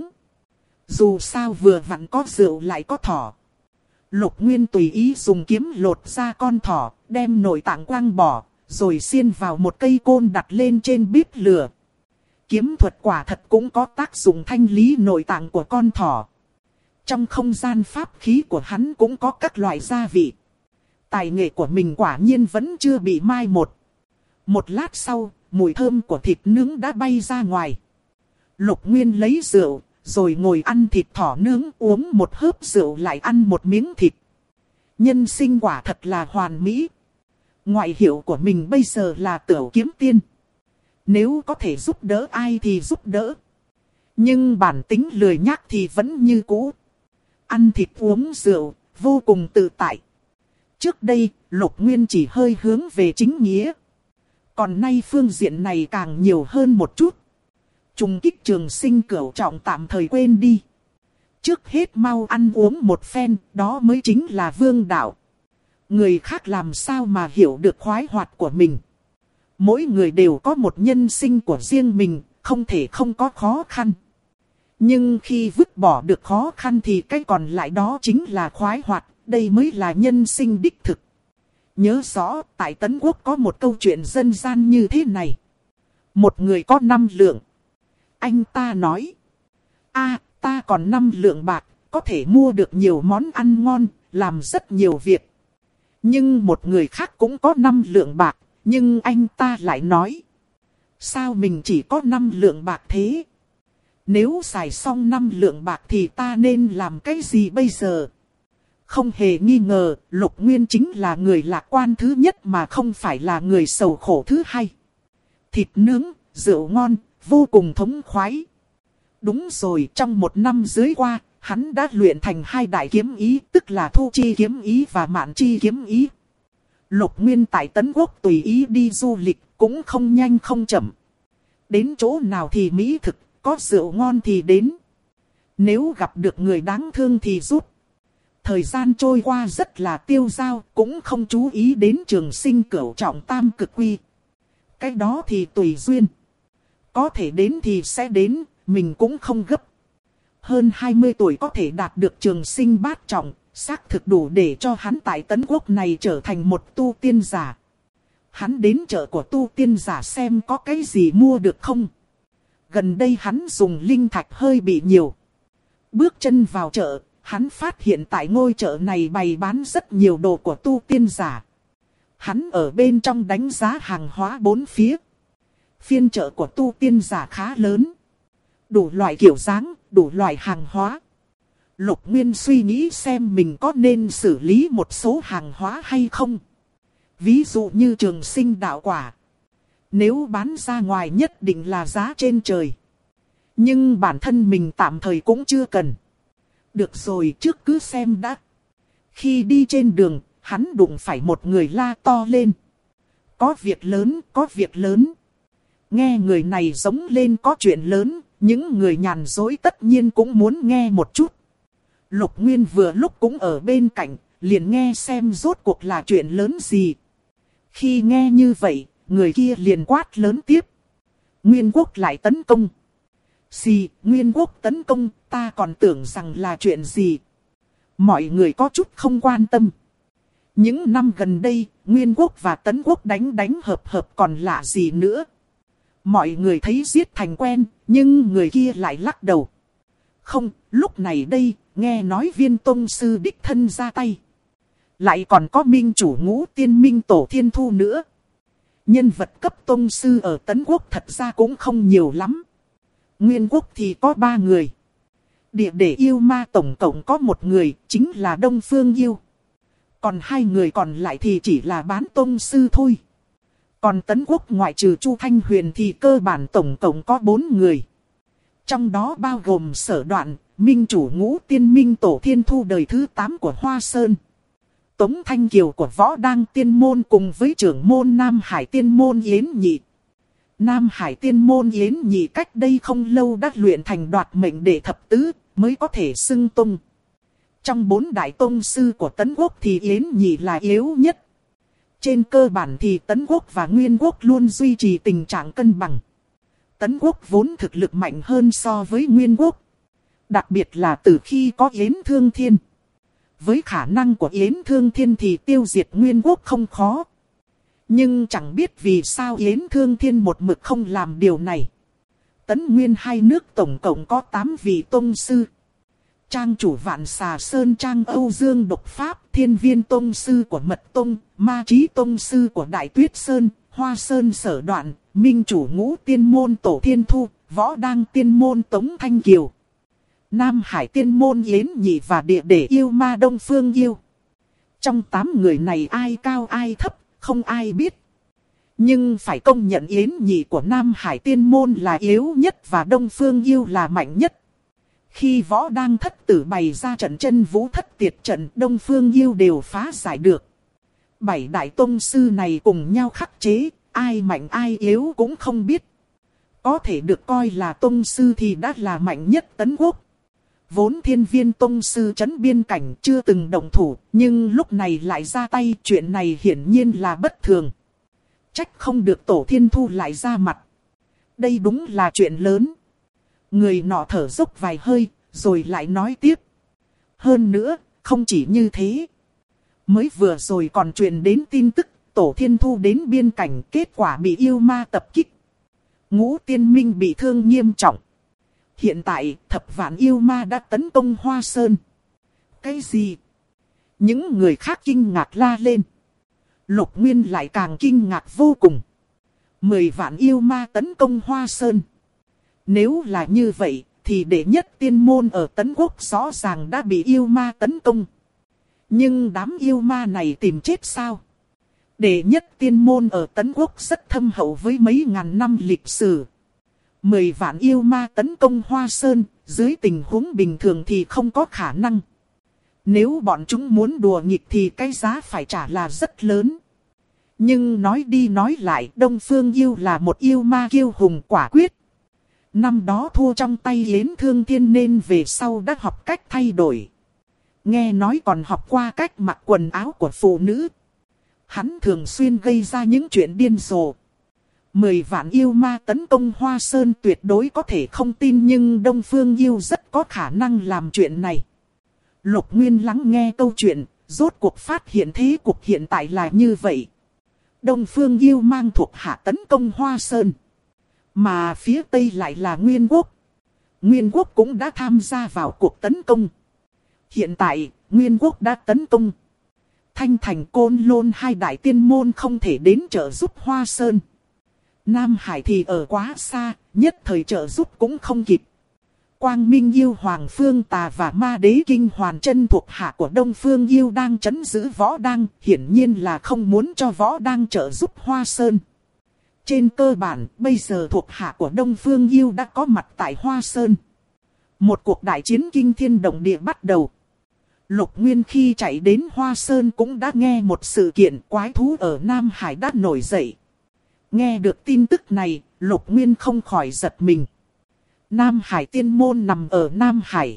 Dù sao vừa vặn có rượu lại có thỏ. Lục Nguyên tùy ý dùng kiếm lột ra con thỏ, đem nội tạng quăng bỏ, rồi xiên vào một cây côn đặt lên trên bếp lửa. Kiếm thuật quả thật cũng có tác dụng thanh lý nội tạng của con thỏ. Trong không gian pháp khí của hắn cũng có các loại gia vị. Tài nghệ của mình quả nhiên vẫn chưa bị mai một. Một lát sau, mùi thơm của thịt nướng đã bay ra ngoài. Lục Nguyên lấy rượu, rồi ngồi ăn thịt thỏ nướng, uống một hớp rượu lại ăn một miếng thịt. Nhân sinh quả thật là hoàn mỹ. Ngoại hiệu của mình bây giờ là Tửu Kiếm Tiên. Nếu có thể giúp đỡ ai thì giúp đỡ. Nhưng bản tính lười nhác thì vẫn như cũ. Ăn thịt uống rượu, vô cùng tự tại. Trước đây, Lục Nguyên chỉ hơi hướng về chính nghĩa. Còn nay phương diện này càng nhiều hơn một chút. Trùng kích Trường Sinh Cửu Trọng tạm thời quên đi. Trước hết mau ăn uống một phen, đó mới chính là vương đạo. Người khác làm sao mà hiểu được khoái hoạt của mình. Mỗi người đều có một nhân sinh của riêng mình, không thể không có khó khăn. Nhưng khi vứt bỏ được khó khăn thì cái còn lại đó chính là khoái hoạt, đây mới là nhân sinh đích thực. Nhớ rõ, tại Tấn Quốc có một câu chuyện dân gian như thế này. Một người có 5 lượng. Anh ta nói, ta còn 5 lượng bạc, có thể mua được nhiều món ăn ngon, làm rất nhiều việc. Nhưng một người khác cũng có 5 lượng bạc, nhưng anh ta lại nói, sao mình chỉ có 5 lượng bạc thế? Nếu xài xong 5 lượng bạc thì ta nên làm cái gì bây giờ? Không hề nghi ngờ, Lục Nguyên chính là người lạc quan thứ nhất mà không phải là người sầu khổ thứ hai. Thịt nướng, rượu ngon, vô cùng thống khoái. Đúng rồi, trong 1 năm dưới qua, hắn đã luyện thành 2 đại kiếm ý, tức là Thu Chi kiếm ý và Mạn Chi kiếm ý. Lục Nguyên tại Tấn Quốc tùy ý đi du lịch, cũng không nhanh không chậm. Đến chỗ nào thì mỹ thực, có rượu ngon thì đến. Nếu gặp được người đáng thương thì rút. Thời gian trôi qua rất là tiêu dao, cũng không chú ý đến Trường Sinh Cửu Trọng tam cực quy. Cái đó thì tùy duyên. Có thể đến thì sẽ đến, mình cũng không gấp. Hơn 20 tuổi có thể đạt được Trường Sinh bát trọng, xác thực đủ để cho hắn tại Tấn Quốc này trở thành một tu tiên giả. Hắn đến chợ của tu tiên giả xem có cái gì mua được không. Gần đây hắn dùng linh thạch hơi bị nhiều. Bước chân vào chợ, hắn phát hiện tại ngôi chợ này bày bán rất nhiều đồ của tu tiên giả. Hắn ở bên trong đánh giá hàng hóa bốn phía. Phiên chợ của tu tiên giả khá lớn. Đủ loại kiểu dáng, đủ loại hàng hóa. Lục Nguyên suy nghĩ xem mình có nên xử lý một số hàng hóa hay không. Ví dụ như Trường Sinh đạo quả. Nếu bán ra ngoài nhất định là giá trên trời. Nhưng bản thân mình tạm thời cũng chưa cần. Được rồi, trước cứ xem đã. Khi đi trên đường, hắn đụng phải một người la to lên. Có việc lớn, có việc lớn. Nghe người này giống lên có chuyện lớn, những người nhàn dối tất nhiên cũng muốn nghe một chút. Lục Nguyên vừa lúc cũng ở bên cạnh, liền nghe xem rốt cuộc là chuyện lớn gì. Khi nghe như vậy, người kia liền quát lớn tiếp. Nguyên Quốc lại tấn công. Xì, Nguyên Quốc tấn công, ta còn tưởng rằng là chuyện gì. Mọi người có chút không quan tâm. Những năm gần đây, Nguyên Quốc và Tấn Quốc đánh hợp còn lạ gì nữa. Mọi người thấy giết thành quen, nhưng người kia lại lắc đầu. Không, lúc này đây, nghe nói Viên tông sư đích thân ra tay. Lại còn có minh chủ Ngũ Tiên Minh Tổ Thiên Thu nữa. Nhân vật cấp tông sư ở Tấn Quốc thật ra cũng không nhiều lắm. Nguyên Quốc thì có 3 người. Địa Để Yêu Ma tổng cộng có 1 người, chính là Đông Phương Yêu. Còn 2 người còn lại thì chỉ là bán tông sư thôi. Còn Tấn Quốc ngoại trừ Chu Thanh Huyền thì cơ bản tổng cộng có 4 người. Trong đó bao gồm Sở Đoạn, minh chủ Ngũ Tiên Minh Tổ Thiên Thu đời thứ 8 của Hoa Sơn. Tống Thanh Kiều của Võ Đăng Tiên Môn cùng với trưởng môn Nam Hải Tiên Môn Yến Nhị. Nam Hải Tiên Môn Yến Nhị cách đây không lâu đã luyện thành đoạt mệnh đệ thập tứ, mới có thể xưng tông. Trong 4 đại tông sư của Tấn Quốc thì Yến Nhị là yếu nhất. Trên cơ bản thì Tấn Quốc và Nguyên Quốc luôn duy trì tình trạng cân bằng. Tấn Quốc vốn thực lực mạnh hơn so với Nguyên Quốc. Đặc biệt là từ khi có Yến Thương Thiên. Với khả năng của Yến Thương Thiên thì tiêu diệt Nguyên Quốc không khó. Nhưng chẳng biết vì sao Yến Thương Thiên một mực không làm điều này. Tấn Nguyên hai nước tổng cộng có 8 vị tông sư. Trang chủ Vạn Xà Sơn Trang Âu Dương Độc Pháp, Thiên Viên tông sư của Mật Tông, Ma Chí tông sư của Đại Tuyết Sơn, Hoa Sơn Sở Đoạn, minh chủ Ngũ Tiên Môn Tổ Thiên Thu, Võ Đăng Tiên Môn Tống Thanh Kiều, Nam Hải Tiên Môn Yến Nhị và Địa Để Yêu Ma Đông Phương Yêu. Trong 8 người này ai cao ai thấp, không ai biết. Nhưng phải công nhận Yến Nhị của Nam Hải Tiên Môn là yếu nhất và Đông Phương Yêu là mạnh nhất. Khi Võ Đang Thất Tử bày ra trận chân vũ thất tiệt trận, Đông Phương Yêu đều phá giải được. 7 đại tông sư này cùng nhau khắc chế, ai mạnh ai yếu cũng không biết. Có thể được coi là tông sư thì đã là mạnh nhất Tấn Quốc. Vốn Thiên Viên tông sư trấn biên cảnh chưa từng động thủ, nhưng lúc này lại ra tay, chuyện này hiển nhiên là bất thường. Trách không được Tổ Thiên Thu lại ra mặt. Đây đúng là chuyện lớn. Người nọ thở dốc vài hơi, rồi lại nói tiếp. Hơn nữa, không chỉ như thế. Mới vừa rồi còn truyền đến tin tức, Tổ Thiên Thu đến biên cảnh, kết quả bị yêu ma tập kích. Ngũ Tiên Minh bị thương nghiêm trọng. Hiện tại, thập vạn yêu ma đã tấn công Hoa Sơn. Cái gì? Những người khác kinh ngạc la lên. Lục Nguyên lại càng kinh ngạc vô cùng. 10 vạn yêu ma tấn công Hoa Sơn. Nếu là như vậy, thì đệ nhất tiên môn ở Tấn Quốc rõ ràng đã bị yêu ma tấn công. Nhưng đám yêu ma này tìm chết sao? Đệ nhất tiên môn ở Tấn Quốc rất thâm hậu với mấy ngàn năm lịch sử. 10 vạn yêu ma tấn công Hoa Sơn, dưới tình huống bình thường thì không có khả năng. Nếu bọn chúng muốn đùa nghịch thì cái giá phải trả là rất lớn. Nhưng nói đi nói lại, Đông Phương Yêu là một yêu ma kiêu hùng quả quyết. Năm đó thua trong tay Yến Thương Thiên nên về sau đã học cách thay đổi. Nghe nói còn học qua cách mặc quần áo của phụ nữ. Hắn thường xuyên gây ra những chuyện điên rồ. 10 vạn yêu ma tấn công Hoa Sơn tuyệt đối có thể không tin, nhưng Đông Phương Yêu rất có khả năng làm chuyện này. Lục Nguyên lắng nghe câu chuyện, rốt cuộc phát hiện thế cục hiện tại là như vậy. Đông Phương Yêu mang thuộc hạ tấn công Hoa Sơn. Mà phía Tây lại là Nguyên Quốc. Nguyên Quốc cũng đã tham gia vào cuộc tấn công. Hiện tại, Nguyên Quốc đã tấn công. Thanh Thành Côn Lôn hai đại tiên môn không thể đến trợ giúp Hoa Sơn. Nam Hải thì ở quá xa, nhất thời trợ giúp cũng không kịp. Quang Minh Yêu Hoàng Phương Tà và Ma Đế Kinh Hoàn Chân thuộc hạ của Đông Phương Yêu đang trấn giữ Võ Đang, hiển nhiên là không muốn cho Võ Đang trợ giúp Hoa Sơn. Trên cơ bản, bây giờ thuộc hạ của Đông Phương Yêu đã có mặt tại Hoa Sơn. Một cuộc đại chiến kinh thiên động địa bắt đầu. Lục Nguyên khi chạy đến Hoa Sơn cũng đã nghe một sự kiện quái thú ở Nam Hải đã nổi dậy. Nghe được tin tức này, Lục Nguyên không khỏi giật mình. Nam Hải tiên môn nằm ở Nam Hải.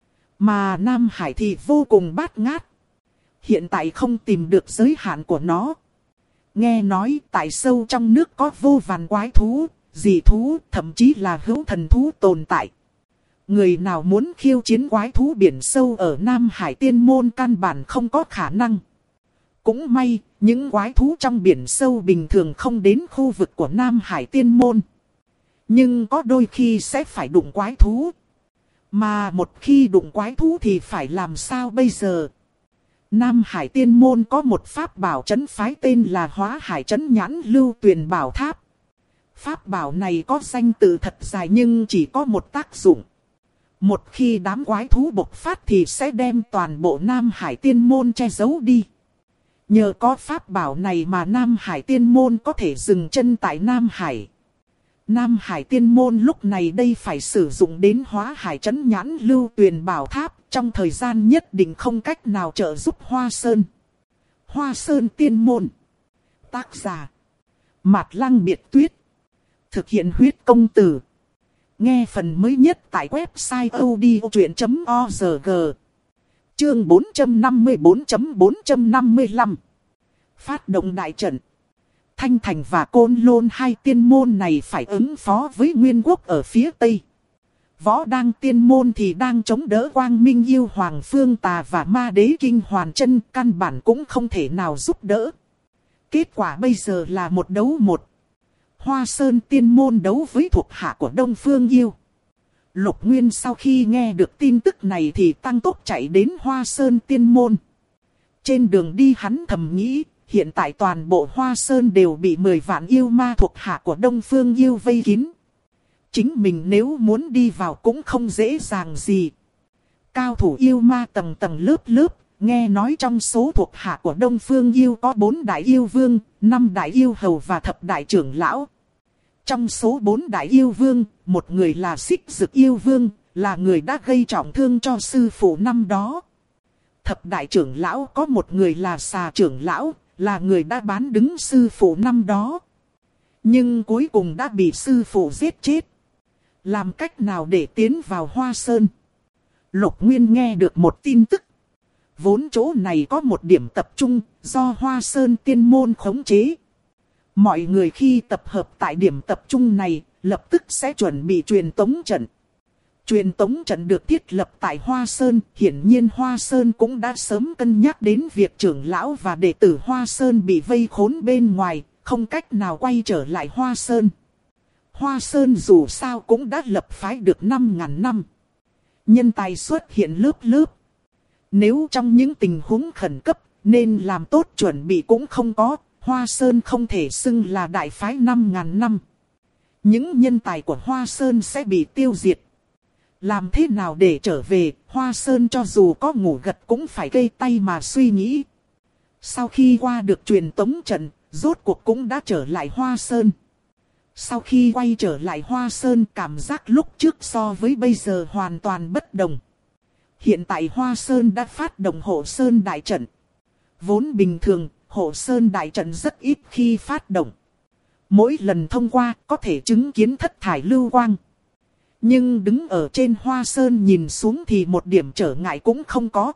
Mà Nam Hải thì vô cùng bát ngát. Hiện tại không tìm được giới hạn của nó. Nghe nói tại sâu trong nước có vô vàn quái thú, dị thú, thậm chí là hữu thần thú tồn tại. Người nào muốn khiêu chiến quái thú biển sâu ở Nam Hải tiên môn căn bản không có khả năng. Cũng may, những quái thú trong biển sâu bình thường không đến khu vực của Nam Hải tiên môn. Nhưng có đôi khi sẽ phải đụng quái thú. Mà một khi đụng quái thú thì phải làm sao bây giờ? Nam Hải tiên môn có một pháp bảo trấn phái tên là Hóa Hải Trấn Nhãn Lưu Tuyền Bảo Tháp. Pháp bảo này có danh tự thật dài nhưng chỉ có một tác dụng. Một khi đám quái thú bộc phát thì sẽ đem toàn bộ Nam Hải tiên môn che giấu đi. Nhờ có pháp bảo này mà Nam Hải tiên môn có thể dừng chân tại Nam Hải. Nam Hải tiên môn lúc này đây phải sử dụng đến Hóa Hải Trấn Nhãn Lưu Tuyền Bảo Tháp, trong thời gian nhất định không cách nào trợ giúp Hoa Sơn. Hoa Sơn tiên môn. Tác giả Mạt Lăng Biệt Tuyết. Thực hiện huyết công từ. Nghe phần mới nhất tại website odchuyện.org. Chương 454.455. Phát động đại trận. Thanh Thành và Côn Lôn hai tiên môn này phải ứng phó với Nguyên Quốc ở phía Tây. Võ Đang tiên môn thì đang chống đỡ Quang Minh Yêu Hoàng Phương Tà và Ma Đế Kinh Hoàn Chân, căn bản cũng không thể nào giúp đỡ. Kết quả bây giờ là một đấu một. Hoa Sơn tiên môn đấu với thuộc hạ của Đông Phương Yêu. Lục Nguyên sau khi nghe được tin tức này thì tăng tốc chạy đến Hoa Sơn tiên môn. Trên đường đi hắn thầm nghĩ, hiện tại toàn bộ Hoa Sơn đều bị 10 vạn yêu ma thuộc hạ của Đông Phương Yêu vây kín. Chính mình nếu muốn đi vào cũng không dễ dàng gì. Cao thủ yêu ma tầng tầng lớp lớp, nghe nói trong số thuộc hạ của Đông Phương Yêu có 4 đại yêu vương, 5 đại yêu hầu và thập đại trưởng lão. Trong số 4 đại yêu vương, một người là Xích Dực yêu vương, là người đã gây trọng thương cho sư phụ năm đó. Thập đại trưởng lão có một người là Xà trưởng lão, là người đã bán đứng sư phụ năm đó. Nhưng cuối cùng đã bị sư phụ giết chết. Làm cách nào để tiến vào Hoa Sơn? Lục Nguyên nghe được một tin tức. Vốn chỗ này có một điểm tập trung do Hoa Sơn tiên môn khống chế. Mọi người khi tập hợp tại điểm tập trung này, lập tức sẽ chuẩn bị truyền tống trận. Truyền tống trận được thiết lập tại Hoa Sơn, hiển nhiên Hoa Sơn cũng đã sớm cân nhắc đến việc trưởng lão và đệ tử Hoa Sơn bị vây khốn bên ngoài, không cách nào quay trở lại Hoa Sơn. Hoa Sơn dù sao cũng đã lập phái được 5.000 năm. Nhân tài xuất hiện lớp lớp. Nếu trong những tình huống khẩn cấp, nên làm tốt chuẩn bị cũng không có, Hoa Sơn không thể xưng là đại phái 5.000 năm. Những nhân tài của Hoa Sơn sẽ bị tiêu diệt. Làm thế nào để trở về, Hoa Sơn cho dù có ngủ gật cũng phải cây tay mà suy nghĩ. Sau khi qua được truyền tống trận, rốt cuộc cũng đã trở lại Hoa Sơn. Sau khi quay trở lại Hoa Sơn, cảm giác lúc trước so với bây giờ hoàn toàn bất đồng. Hiện tại Hoa Sơn đã phát động Hộ Sơn đại trận. Vốn bình thường, Hộ Sơn đại trận rất ít khi phát động. Mỗi lần thông qua có thể chứng kiến thất thải lưu quang. Nhưng đứng ở trên Hoa Sơn nhìn xuống thì một điểm trở ngại cũng không có.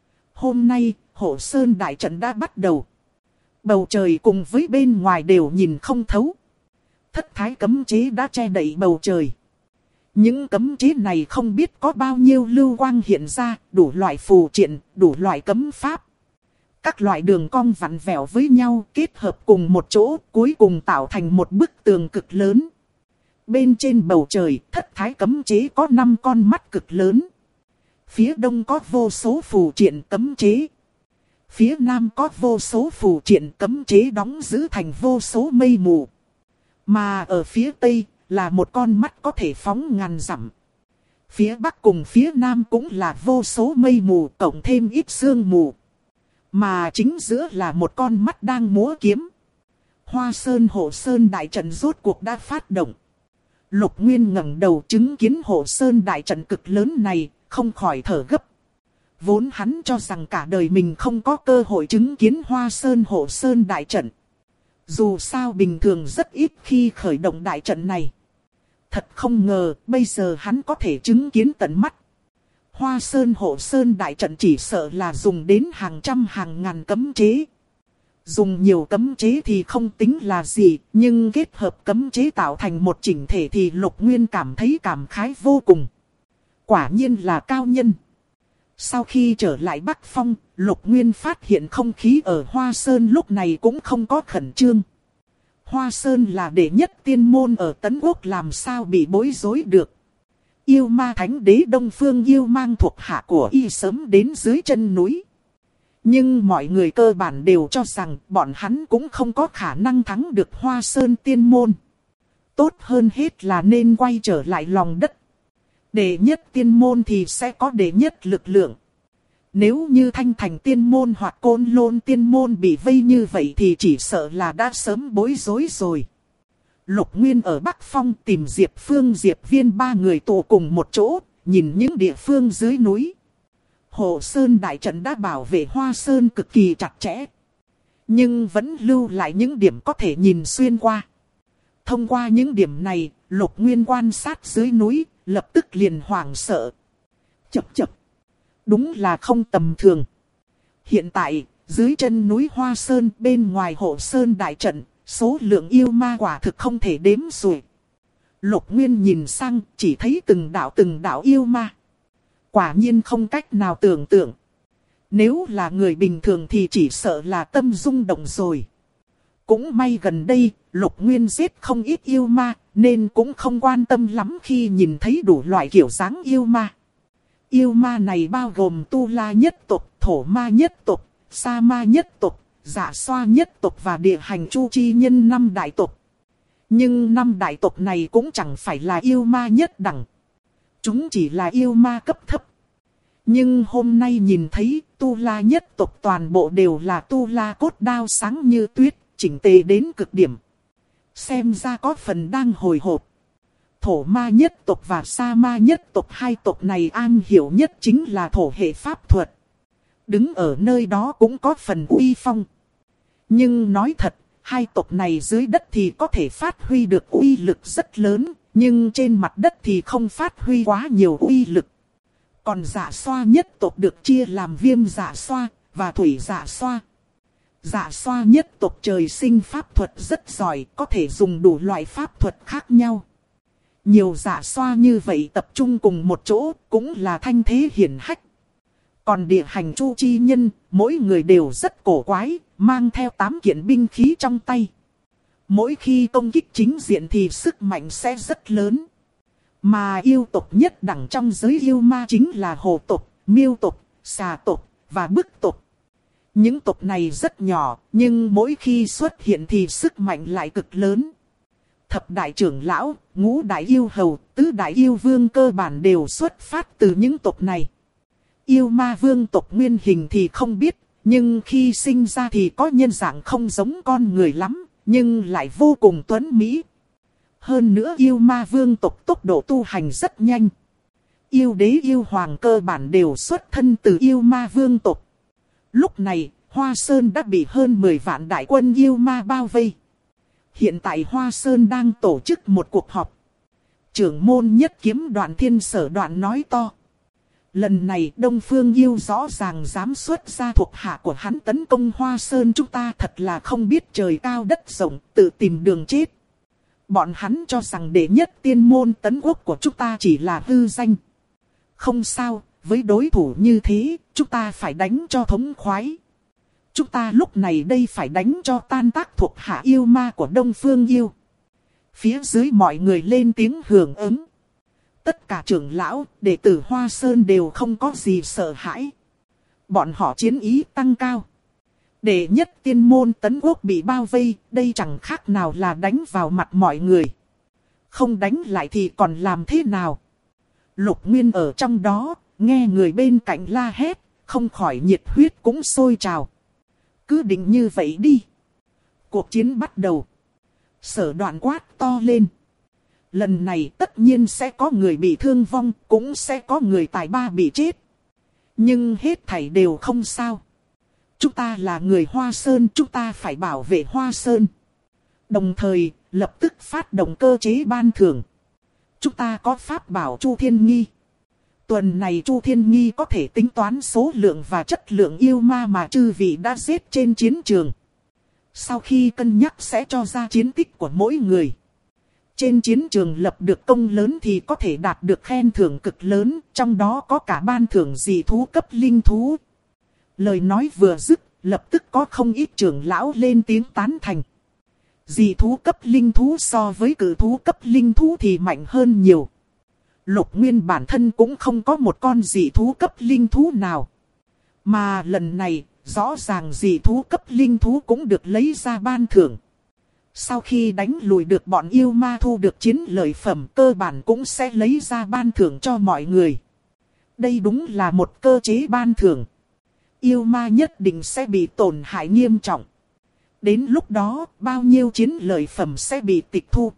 Hôm nay, Hộ Sơn đại trận đã bắt đầu. Bầu trời cùng với bên ngoài đều nhìn không thấu. Thất thái cấm chế đã che đậy bầu trời. Những cấm chế này không biết có bao nhiêu lưu quang hiện ra, đủ loại phù triện, đủ loại cấm pháp. Các loại đường cong vặn vẹo với nhau kết hợp cùng một chỗ, cuối cùng tạo thành một bức tường cực lớn. Bên trên bầu trời, thất thái cấm chế có 5 con mắt cực lớn. Phía đông có vô số phù triện cấm chế. Phía nam có vô số phù triện cấm chế đóng giữ thành vô số mây mù. Mà ở phía tây là một con mắt có thể phóng ngàn dặm. Phía bắc cùng phía nam cũng là vô số mây mù cộng thêm ít sương mù. Mà chính giữa là một con mắt đang múa kiếm. Hoa Sơn Hộ Sơn đại trận rốt cuộc đã phát động. Lục Nguyên ngẩng đầu chứng kiến Hộ Sơn đại trận cực lớn này, không khỏi thở gấp. Vốn hắn cho rằng cả đời mình không có cơ hội chứng kiến Hoa Sơn Hộ Sơn đại trận. Dù sao bình thường rất ít khi khởi động đại trận này. Thật không ngờ bây giờ hắn có thể chứng kiến tận mắt. Hoa Sơn Hộ Sơn đại trận chỉ sợ là dùng đến hàng trăm hàng ngàn cấm chế. Dùng nhiều cấm chế thì không tính là gì, nhưng kết hợp cấm chế tạo thành một chỉnh thể thì Lục Nguyên cảm thấy cảm khái vô cùng. Quả nhiên là cao nhân. Sau khi trở lại Bắc Phong, Lục Nguyên phát hiện không khí ở Hoa Sơn lúc này cũng không có khẩn trương. Hoa Sơn là đệ nhất tiên môn ở Tấn Quốc làm sao bị bối rối được. Yêu ma thánh đế Đông Phương Yêu mang thuộc hạ của y sớm đến dưới chân núi. Nhưng mọi người cơ bản đều cho rằng bọn hắn cũng không có khả năng thắng được Hoa Sơn tiên môn. Tốt hơn hết là nên quay trở lại lòng đất. Đệ nhất tiên môn thì sẽ có đệ nhất lực lượng. Nếu như Thanh Thành tiên môn hoặc Côn Lôn tiên môn bị vây như vậy thì chỉ sợ là đã sớm bối rối rồi. Lục Nguyên ở Bắc Phong tìm Diệp Phương Diệp Viên 3 người tụ cùng một chỗ, nhìn những địa phương dưới núi. Hộ Sơn đại trận đã bảo vệ Hoa Sơn cực kỳ chặt chẽ. Nhưng vẫn lưu lại những điểm có thể nhìn xuyên qua. Thông qua những điểm này, Lục Nguyên quan sát dưới núi, lập tức liền hoảng sợ. Chập chập. Đúng là không tầm thường. Hiện tại, dưới chân núi Hoa Sơn bên ngoài Hộ Sơn đại trận, số lượng yêu ma quả thực không thể đếm xuể. Lục Nguyên nhìn sang, chỉ thấy từng đạo yêu ma. Quả nhiên không cách nào tưởng tượng. Nếu là người bình thường thì chỉ sợ là tâm rung động rồi. Cũng may gần đây, Lục Nguyên giết không ít yêu ma, nên cũng không quan tâm lắm khi nhìn thấy đủ loại kiểu dáng yêu ma. Yêu ma này bao gồm Tu La nhất tộc, Thổ Ma nhất tộc, Sa Ma nhất tộc, Dạ Xoa nhất tộc và Địa Hành Chu Chi Nhân 5 đại tộc. Nhưng 5 đại tộc này cũng chẳng phải là yêu ma nhất đẳng. Chúng chỉ là yêu ma cấp thấp. Nhưng hôm nay nhìn thấy Tu La nhất tộc toàn bộ đều là Tu La cốt đao sáng như tuyết, chỉnh tề đến cực điểm. Xem ra có phần đang hồi hộp. Thổ ma nhất tộc và sa ma nhất tộc, hai tộc này am hiểu nhất chính là thổ hệ pháp thuật. Đứng ở nơi đó cũng có phần uy phong. Nhưng nói thật, hai tộc này dưới đất thì có thể phát huy được uy lực rất lớn, nhưng trên mặt đất thì không phát huy quá nhiều uy lực. Còn dạ xoa nhất tộc được chia làm viêm dạ xoa và thủy dạ xoa. Dạ xoa nhất tộc trời sinh pháp thuật rất giỏi, có thể dùng đủ loại pháp thuật khác nhau. Nhiều dạ xoa như vậy tập trung cùng một chỗ cũng là thanh thế hiển hách. Còn địa hành chu chi nhân, mỗi người đều rất cổ quái, mang theo 8 kiện binh khí trong tay. Mỗi khi công kích chính diện thì sức mạnh sẽ rất lớn. Mà yêu tộc nhất đẳng trong giới yêu ma chính là hồ tộc, miêu tộc, xà tộc và bức tộc. Những tộc này rất nhỏ, nhưng mỗi khi xuất hiện thì sức mạnh lại cực lớn. Thập đại trưởng lão, ngũ đại yêu hầu, tứ đại yêu vương cơ bản đều xuất phát từ những tộc này. Yêu ma vương tộc nguyên hình thì không biết, nhưng khi sinh ra thì có nhân dạng không giống con người lắm, nhưng lại vô cùng tuấn mỹ. Hơn nữa yêu ma vương tộc tốc độ tu hành rất nhanh. Yêu đế yêu hoàng cơ bản đều xuất thân từ yêu ma vương tộc. Lúc này, Hoa Sơn đã bị hơn 10 vạn đại quân yêu ma bao vây. Hiện tại Hoa Sơn đang tổ chức một cuộc họp. Trưởng môn nhất kiếm Đoạn Thiên Sở Đoạn nói to. Lần này Đông Phương Yêu rõ ràng dám xuất ra thuộc hạ của hắn tấn công Hoa Sơn, chúng ta thật là không biết trời cao đất rộng, tự tìm đường chết. Bọn hắn cho rằng đệ nhất tiên môn tấn quốc của chúng ta chỉ là hư danh. Không sao, với đối thủ như thế, chúng ta phải đánh cho thống khoái. Chúng ta lúc này đây phải đánh cho tan tác thuộc hạ yêu ma của Đông Phương Yêu. Phía dưới mọi người lên tiếng hưởng ứng. Tất cả trưởng lão, đệ tử Hoa Sơn đều không có gì sợ hãi. Bọn họ chiến ý tăng cao. Đệ nhất tiên môn tấn quốc bị bao vây, đây chẳng khác nào là đánh vào mặt mọi người. Không đánh lại thì còn làm thế nào? Lục Nguyên ở trong đó, nghe người bên cạnh la hét, không khỏi nhiệt huyết cũng sôi trào. Cứ định như vậy đi. Cuộc chiến bắt đầu. Sở Đoạn quát to lên. Lần này tất nhiên sẽ có người bị thương vong, cũng sẽ có người tài ba bị chết. Nhưng hết thảy đều không sao. Chúng ta là người Hoa Sơn, chúng ta phải bảo vệ Hoa Sơn. Đồng thời, lập tức phát động cơ chế ban thưởng. Chúng ta có pháp bảo Chu Thiên Nghi. Tuần này Chu Thiên Nghi có thể tính toán số lượng và chất lượng yêu ma mà chư vị đã giết trên chiến trường. Sau khi cân nhắc sẽ cho ra chiến tích của mỗi người. Trên chiến trường lập được công lớn thì có thể đạt được khen thưởng cực lớn, trong đó có cả ban thưởng dị thú cấp linh thú. Lời nói vừa dứt, lập tức có không ít trưởng lão lên tiếng tán thành. Dị thú cấp linh thú so với cử thú cấp linh thú thì mạnh hơn nhiều. Lục Nguyên bản thân cũng không có một con dị thú cấp linh thú nào. Mà lần này, rõ ràng dị thú cấp linh thú cũng được lấy ra ban thưởng. Sau khi đánh lùi được bọn yêu ma thu được chiến lợi phẩm, cơ bản cũng sẽ lấy ra ban thưởng cho mọi người. Đây đúng là một cơ chế ban thưởng. Yêu ma nhất định sẽ bị tổn hại nghiêm trọng. Đến lúc đó, bao nhiêu chiến lợi phẩm sẽ bị tịch thu.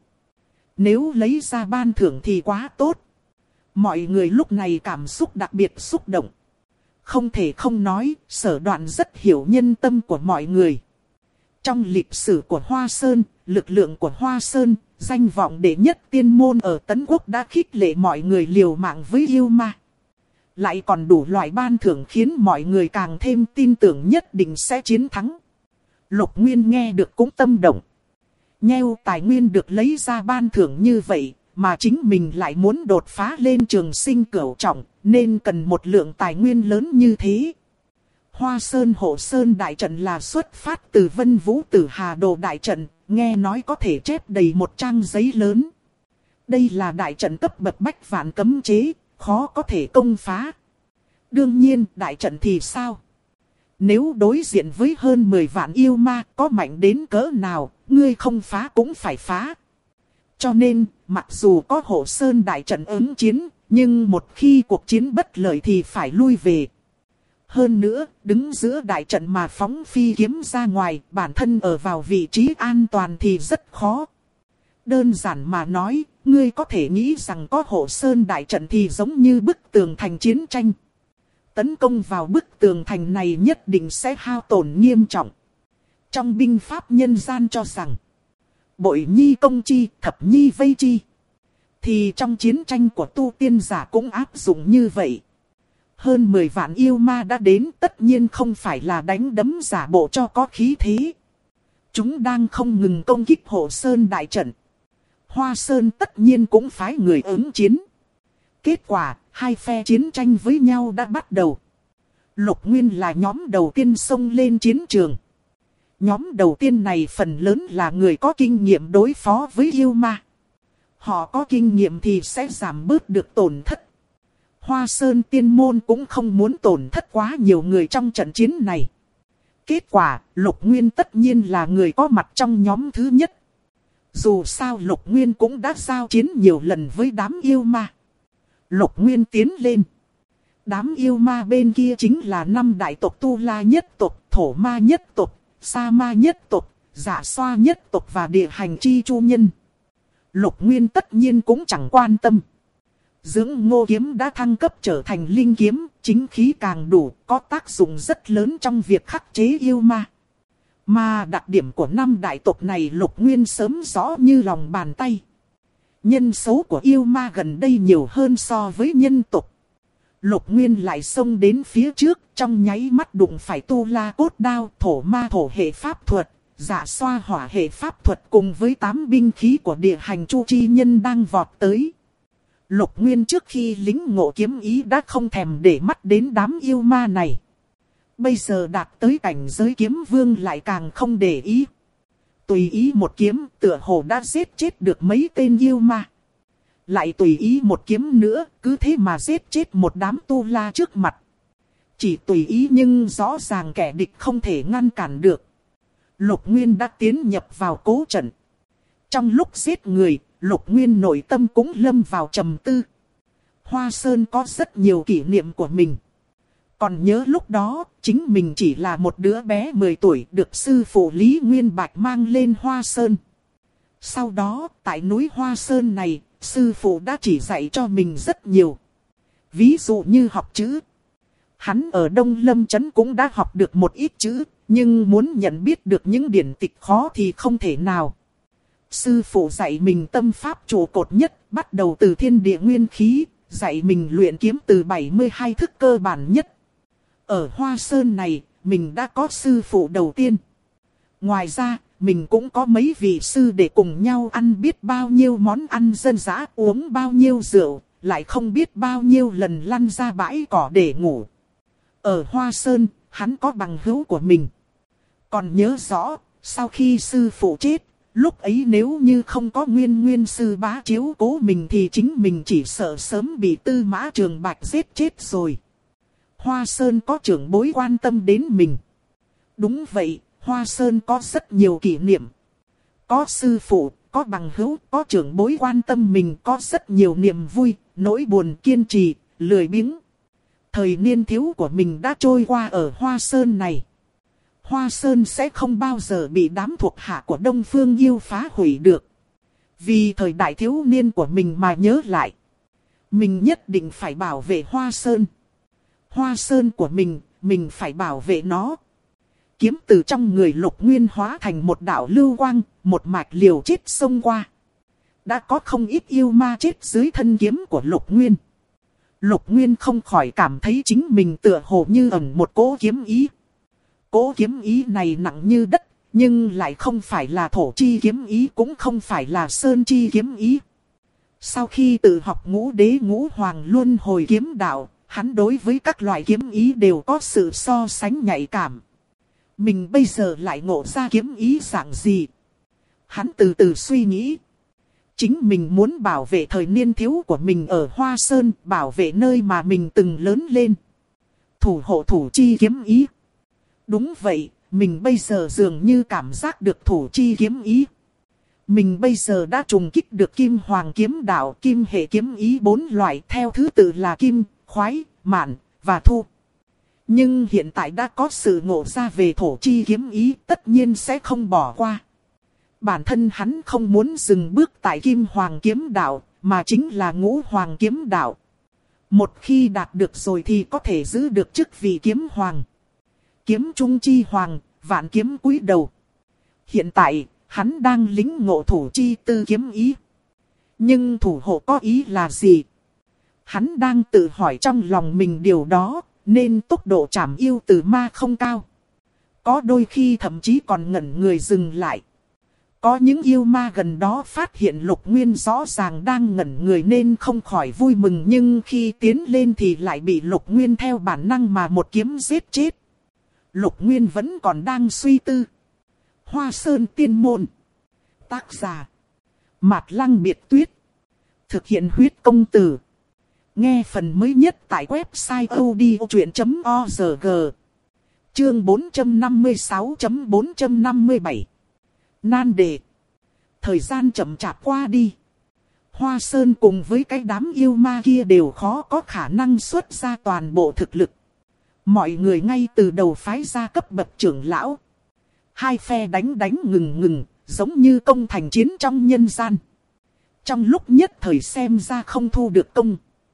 Nếu lấy ra ban thưởng thì quá tốt. Mọi người lúc này cảm xúc đặc biệt xúc động. Không thể không nói, Sở Đoạn rất hiểu nhân tâm của mọi người. Trong lịch sử của Hoa Sơn, lực lượng của Hoa Sơn, danh vọng đệ nhất tiên môn ở Tấn Quốc đã khích lệ mọi người liều mạng với yêu ma. Lại còn đủ loại ban thưởng khiến mọi người càng thêm tin tưởng nhất định sẽ chiến thắng. Lục Nguyên nghe được cũng tâm động. Nheo tài nguyên được lấy ra ban thưởng như vậy, mà chính mình lại muốn đột phá lên trường sinh cửu trọng, nên cần một lượng tài nguyên lớn như thế. Hoa Sơn Hộ Sơn đại trận là xuất phát từ Vân Vũ Tử Hà Đồ đại trận, nghe nói có thể chép đầy một trang giấy lớn. Đây là đại trận cấp bậc bách vạn cấm chế, khó có thể công phá. Đương nhiên, đại trận thì sao? Nếu đối diện với hơn 10 vạn yêu ma có mạnh đến cỡ nào, ngươi không phá cũng phải phá. Cho nên, mặc dù có Hộ Sơn đại trận ứng chiến, Nhưng một khi cuộc chiến bất lợi thì phải lui về. Hơn nữa, đứng giữa đại trận mà phóng phi kiếm ra ngoài, bản thân ở vào vị trí an toàn thì rất khó. Đơn giản mà nói, ngươi có thể nghĩ rằng có hộ sơn đại trận thì giống như bức tường thành chiến tranh. Tấn công vào bức tường thành này nhất định sẽ hao tổn nghiêm trọng. Trong binh pháp nhân gian cho rằng, bội nhi công chi, thập nhi vây chi. Thì trong chiến tranh của tu tiên giả cũng áp dụng như vậy. Hơn 10 vạn yêu ma đã đến, tất nhiên không phải là đánh đấm giả bộ cho có khí thế. Chúng đang không ngừng công kích hộ sơn đại trận. Hoa Sơn tất nhiên cũng phái người ứng chiến. Kết quả, hai phe chiến tranh với nhau đã bắt đầu. Lục Nguyên là nhóm đầu tiên xông lên chiến trường. Nhóm đầu tiên này phần lớn là người có kinh nghiệm đối phó với yêu ma. Họ có kinh nghiệm thì sẽ giảm bớt được tổn thất. Hoa Sơn tiên môn cũng không muốn tổn thất quá nhiều người trong trận chiến này. Kết quả, Lục Nguyên tất nhiên là người có mặt trong nhóm thứ nhất. Dù sao Lục Nguyên cũng đã giao chiến nhiều lần với đám yêu ma. Lục Nguyên tiến lên. Đám yêu ma bên kia chính là 5 đại tộc Tu La nhất tộc, Thổ Ma nhất tộc, Sa Ma nhất tộc, Dạ Xoa nhất tộc và Địa Hành Chi Chu Nhân. Lục Nguyên tất nhiên cũng chẳng quan tâm. Dưỡng Ngô kiếm đã thăng cấp trở thành linh kiếm, chính khí càng đủ, có tác dụng rất lớn trong việc khắc chế yêu ma. Mà đặc điểm của 5 đại tộc này Lục Nguyên sớm rõ như lòng bàn tay. Nhân số của yêu ma gần đây nhiều hơn so với nhân tộc. Lục Nguyên lại xông đến phía trước, trong nháy mắt đụng phải Tu La cốt đao, Thổ Ma thổ hệ pháp thuật, Dạ Xoa hỏa hệ pháp thuật cùng với 8 binh khí của Địa Hành Chu Chi Nhân đang vọt tới. Lục Nguyên trước khi lĩnh ngộ kiếm ý đã không thèm để mắt đến đám yêu ma này. Bây giờ đạt tới cảnh giới kiếm vương lại càng không để ý. Tùy ý một kiếm tựa hồ đã giết chết được mấy tên yêu ma. Lại tùy ý một kiếm nữa, cứ thế mà giết chết một đám Tu La trước mặt. Chỉ tùy ý nhưng rõ ràng kẻ địch không thể ngăn cản được. Lục Nguyên đã tiến nhập vào cố trận. Trong lúc giết người, Lục Nguyên nội tâm cũng lâm vào trầm tư. Hoa Sơn có rất nhiều kỷ niệm của mình. Còn nhớ lúc đó, chính mình chỉ là một đứa bé 10 tuổi được sư phụ Lý Nguyên Bạch mang lên Hoa Sơn. Sau đó, tại núi Hoa Sơn này, sư phụ đã chỉ dạy cho mình rất nhiều. Ví dụ như học chữ. Hắn ở Đông Lâm Trấn cũng đã học được một ít chữ, nhưng muốn nhận biết được những điển tịch khó thì không thể nào. Sư phụ dạy mình tâm pháp trụ cột nhất, bắt đầu từ thiên địa nguyên khí, dạy mình luyện kiếm từ 72 thức cơ bản nhất. Ở Hoa Sơn này, mình đã có sư phụ đầu tiên. Ngoài ra, mình cũng có mấy vị sư để cùng nhau ăn biết bao nhiêu món ăn dân dã, uống bao nhiêu rượu, lại không biết bao nhiêu lần lăn ra bãi cỏ để ngủ. Ở Hoa Sơn, hắn có bằng hữu của mình. Còn nhớ rõ, sau khi sư phụ chết, lúc ấy nếu như không có nguyên sư bá chiếu cố mình thì chính mình chỉ sợ sớm bị Tư Mã Trường Bạch giết chết rồi. Hoa Sơn có trưởng bối quan tâm đến mình. Đúng vậy, Hoa Sơn có rất nhiều kỷ niệm. Có sư phụ, có bằng hữu, có trưởng bối quan tâm mình, có rất nhiều niềm vui, nỗi buồn, kiên trì, lười biếng. Thời niên thiếu của mình đã trôi qua ở Hoa Sơn này. Hoa Sơn sẽ không bao giờ bị đám thuộc hạ của Đông Phương Yêu phá hủy được. Vì thời đại thiếu niên của mình mà nhớ lại. Mình nhất định phải bảo vệ Hoa Sơn. Hoa Sơn của mình phải bảo vệ nó. Kiếm từ trong người Lục Nguyên hóa thành một đạo lưu quang, một mạch liều chết xông qua. Đã có không ít yêu ma chết dưới thân kiếm của Lục Nguyên. Lục Nguyên không khỏi cảm thấy chính mình tựa hồ như ẩn một cỗ kiếm ý. Cỗ kiếm ý này nặng như đất, nhưng lại không phải là thổ chi kiếm ý, cũng không phải là sơn chi kiếm ý. Sau khi tự học ngũ đế ngũ hoàng luân hồi kiếm đạo, hắn đối với các loại kiếm ý đều có sự so sánh nhạy cảm. Mình bây giờ lại ngộ ra kiếm ý dạng gì? Hắn từ từ suy nghĩ. Chính mình muốn bảo vệ thời niên thiếu của mình ở Hoa Sơn, bảo vệ nơi mà mình từng lớn lên. Thủ hộ thủ chi kiếm ý. Đúng vậy, mình bây giờ dường như cảm giác được thủ chi kiếm ý. Mình bây giờ đã trùng kích được Kim Hoàng kiếm đạo, kim hệ kiếm ý 4 loại theo thứ tự là kim, khoái, mạn và thu. Nhưng hiện tại đã có sự ngộ ra về thổ chi kiếm ý, tất nhiên sẽ không bỏ qua. Bản thân hắn không muốn dừng bước tại Kim Hoàng kiếm đạo, mà chính là Ngũ Hoàng kiếm đạo. Một khi đạt được rồi thì có thể giữ được chức vị kiếm hoàng. Kiếm trung chi hoàng, vạn kiếm cúi đầu. Hiện tại, hắn đang lĩnh ngộ thủ chi tư kiếm ý. Nhưng thủ hộ có ý là gì? Hắn đang tự hỏi trong lòng mình điều đó, nên tốc độ trảm yêu từ ma không cao. Có đôi khi thậm chí còn ngẩn người dừng lại. Có những yêu ma gần đó phát hiện Lục Nguyên rõ ràng đang ngẩn người nên không khỏi vui mừng, nhưng khi tiến lên thì lại bị Lục Nguyên theo bản năng mà một kiếm giết chết. Lục Nguyên vẫn còn đang suy tư. Hoa Sơn Tiên Môn. Tác giả Mạt Lăng Biệt Tuyết. Thực hiện huyết công từ. Nghe phần mới nhất tại website odchuyện.org. Chương 456.457. Nan đề. Thời gian chậm chạp qua đi. Hoa Sơn cùng với cái đám yêu ma kia đều khó có khả năng xuất ra toàn bộ thực lực. Mọi người ngay từ đầu phái ra cấp bậc trưởng lão. Hai phe đánh ngừng, giống như công thành chiến trong nhân gian. Trong lúc nhất thời xem ra không thu được công.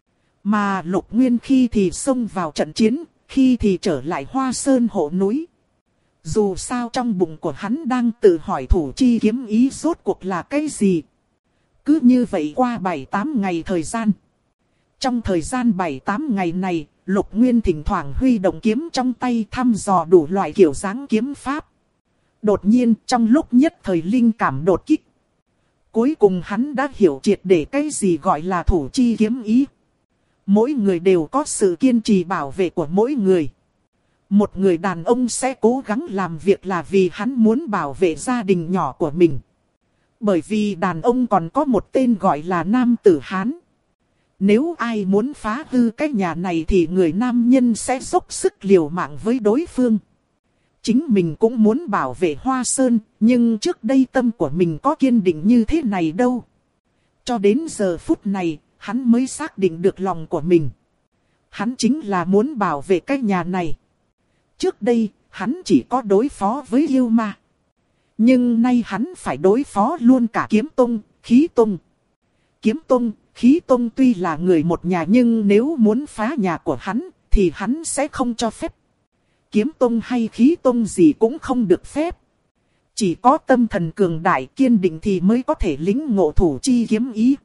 Mà Lục Nguyên khi thì xông vào trận chiến, khi thì trở lại Hoa Sơn hộ núi. Dù sao trong bụng của hắn đang tự hỏi thủ chi kiếm ý rốt cuộc là cái gì. Cứ như vậy qua 7-8 ngày thời gian. Trong thời gian 7-8 ngày này, Lục Nguyên thỉnh thoảng huy động kiếm trong tay thăm dò đủ loại kiểu dáng kiếm pháp. Đột nhiên trong lúc nhất thời linh cảm đột kích. Cuối cùng hắn đã hiểu triệt để cái gì gọi là thủ chi kiếm ý. Mỗi người đều có sự kiên trì bảo vệ của mỗi người. Một người đàn ông sẽ cố gắng làm việc là vì hắn muốn bảo vệ gia đình nhỏ của mình. Bởi vì đàn ông còn có một tên gọi là nam tử Hán. Nếu ai muốn phá hư cái nhà này thì người nam nhân sẽ dốc sức liều mạng với đối phương. Chính mình cũng muốn bảo vệ Hoa Sơn, nhưng trước đây tâm của mình có kiên định như thế này đâu. Cho đến giờ phút này, hắn mới xác định được lòng của mình. Hắn chính là muốn bảo vệ cái nhà này. Trước đây, hắn chỉ có đối phó với yêu ma. Nhưng nay hắn phải đối phó luôn cả Kiếm Tông, Khí Tông. Kiếm Tông, Khí Tông tuy là người một nhà nhưng nếu muốn phá nhà của hắn, thì hắn sẽ không cho phép. Kiếm Tông hay Khí Tông gì cũng không được phép. Chỉ có tâm thần cường đại kiên định thì mới có thể lĩnh ngộ thủ chi kiếm ý.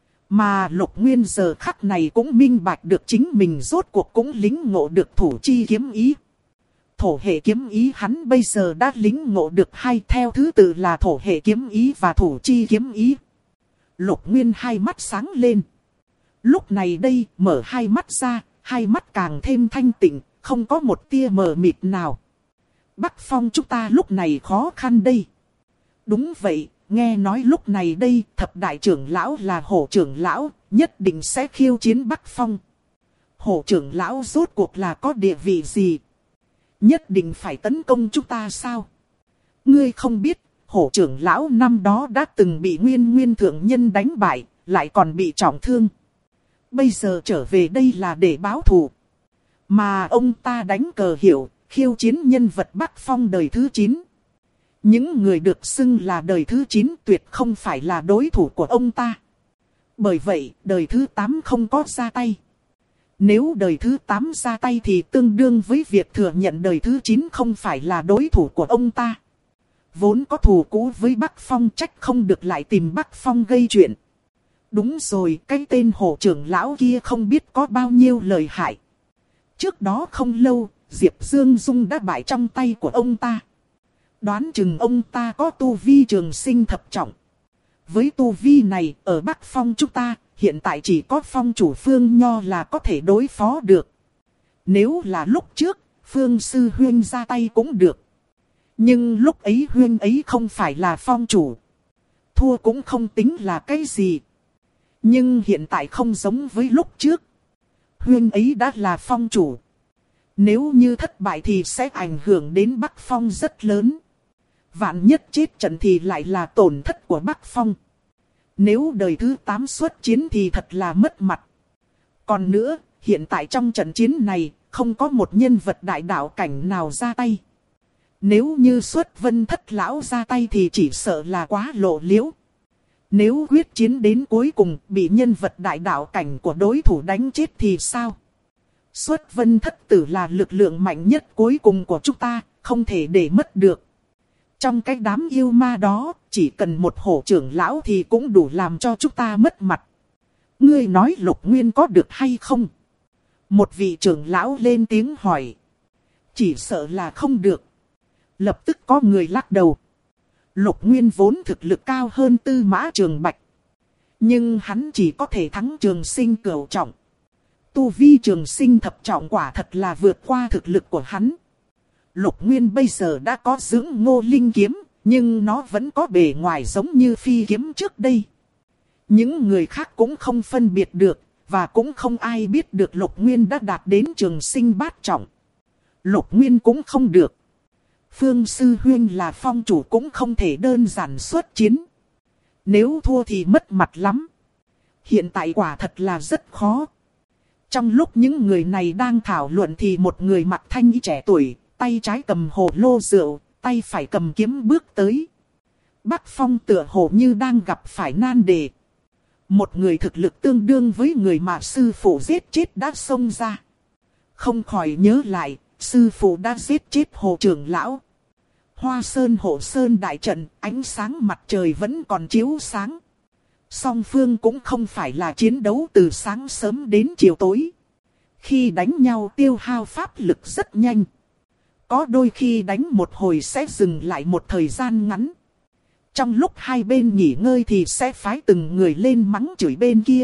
Mà Lục Nguyên giờ khắc này cũng minh bạch được chính mình rốt cuộc cũng lĩnh ngộ được thủ chi kiếm ý. Thổ hệ kiếm ý hắn bây giờ đã lĩnh ngộ được hai, theo thứ tự là thổ hệ kiếm ý và thủ chi kiếm ý. Lục Nguyên hai mắt sáng lên. Lúc này đây mở hai mắt ra, hai mắt càng thêm thanh tịnh, không có một tia mờ mịt nào. Bắc Phong chúng ta lúc này khó khăn đây. Đúng vậy, nghe nói lúc này đây thập đại trưởng lão là Hổ trưởng lão, nhất định sẽ khiêu chiến Bắc Phong. Hổ trưởng lão rốt cuộc là có địa vị gì? Nhất định phải tấn công chúng ta sao? Ngươi không biết, Hổ trưởng lão năm đó đã từng bị Nguyên thượng nhân đánh bại, lại còn bị trọng thương. Bây giờ trở về đây là để báo thù. Mà ông ta đánh cờ hiệu, khiêu chiến nhân vật Bắc Phong đời thứ 9. Những người được xưng là đời thứ 9 tuyệt không phải là đối thủ của ông ta. Bởi vậy, đời thứ 8 không có ra tay. Nếu đời thứ 8 ra tay thì tương đương với việc thừa nhận đời thứ 9 không phải là đối thủ của ông ta. Vốn có thù cũ với Bắc Phong trách không được lại tìm Bắc Phong gây chuyện. Đúng rồi, cái tên Hổ trưởng lão kia không biết có bao nhiêu lời hại. Trước đó không lâu, Diệp Dương Dung đã bại trong tay của ông ta. Đoán chừng ông ta có tu vi trường sinh thập trọng. Với tu vi này, ở Bắc Phong chúng ta, hiện tại chỉ có Phong chủ Phương Nho là có thể đối phó được. Nếu là lúc trước, Phương Sư Huyên ra tay cũng được. Nhưng lúc ấy Huyên ấy không phải là Phong chủ. Thua cũng không tính là cái gì. Nhưng hiện tại không giống với lúc trước. Huyên ấy đã là Phong chủ. Nếu như thất bại thì sẽ ảnh hưởng đến Bắc Phong rất lớn. Vạn nhất chết trận thì lại là tổn thất của Bắc Phong. Nếu đời thứ 8 xuất chiến thì thật là mất mặt. Còn nữa, hiện tại trong trận chiến này, không có một nhân vật đại đạo cảnh nào ra tay. Nếu như xuất Vân Thất lão ra tay thì chỉ sợ là quá lộ liễu. Nếu quyết chiến đến cuối cùng bị nhân vật đại đạo cảnh của đối thủ đánh chết thì sao? Xuất Vân Thất tử là lực lượng mạnh nhất cuối cùng của chúng ta, không thể để mất được. Trong cái đám yêu ma đó, chỉ cần một hổ trưởng lão thì cũng đủ làm cho chúng ta mất mặt. Ngươi nói Lục Nguyên có được hay không? Một vị trưởng lão lên tiếng hỏi. Chỉ sợ là không được. Lập tức có người lắc đầu. Lục Nguyên vốn thực lực cao hơn Tư Mã Trường Bạch. Nhưng hắn chỉ có thể thắng Trường Sinh cửu trọng. Tu vi Trường Sinh thập trọng quả thật là vượt qua thực lực của hắn. Lục Nguyên bây giờ đã có dưỡng Ngô Linh kiếm, nhưng nó vẫn có bề ngoài giống như phi kiếm trước đây. Những người khác cũng không phân biệt được, và cũng không ai biết được Lục Nguyên đã đạt đến Trường Sinh bát trọng. Lục Nguyên cũng không được. Phương Sư Huyên là phong chủ cũng không thể đơn giản xuất chiến. Nếu thua thì mất mặt lắm. Hiện tại quả thật là rất khó. Trong lúc những người này đang thảo luận thì một người mặc thanh y trẻ tuổi, tay trái cầm hồ lô rượu, tay phải cầm kiếm bước tới. Bắc Phong tựa hồ như đang gặp phải nan đề. Một người thực lực tương đương với người mà sư phụ giết chết đã xông ra. Không khỏi nhớ lại, sư phụ đã giết chết Hồ trưởng lão. Hoa Sơn Hộ Sơn đại trận, ánh sáng mặt trời vẫn còn chiếu sáng. Song phương cũng không phải là chiến đấu từ sáng sớm đến chiều tối. Khi đánh nhau tiêu hao pháp lực rất nhanh. Có đôi khi đánh một hồi sẽ dừng lại một thời gian ngắn. Trong lúc hai bên nghỉ ngơi thì sẽ phái từng người lên mắng chửi bên kia.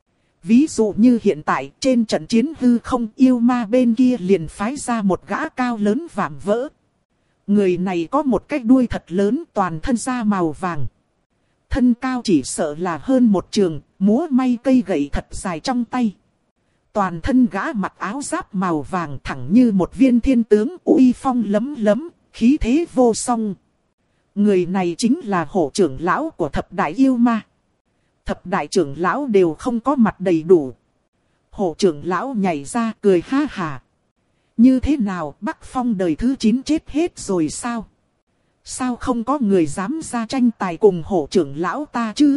Ví dụ như hiện tại trên trận chiến hư không, yêu ma bên kia liền phái ra một gã cao lớn vạm vỡ. Người này có một cái đuôi thật lớn, toàn thân da màu vàng. Thân cao chỉ sợ là hơn một trường, múa may cây gậy thật dài trong tay. Toàn thân gã mặc áo giáp màu vàng thẳng như một viên thiên tướng, uy phong lấm lấm, khí thế vô song. Người này chính là Hổ trưởng lão của thập đại yêu ma. Thập đại trưởng lão đều không có mặt đầy đủ. Hổ trưởng lão nhảy ra cười ha hà. Như thế nào, Bắc Phong đời thứ 9 chết hết rồi sao? Sao không có người dám ra tranh tài cùng Hổ trưởng lão ta chứ?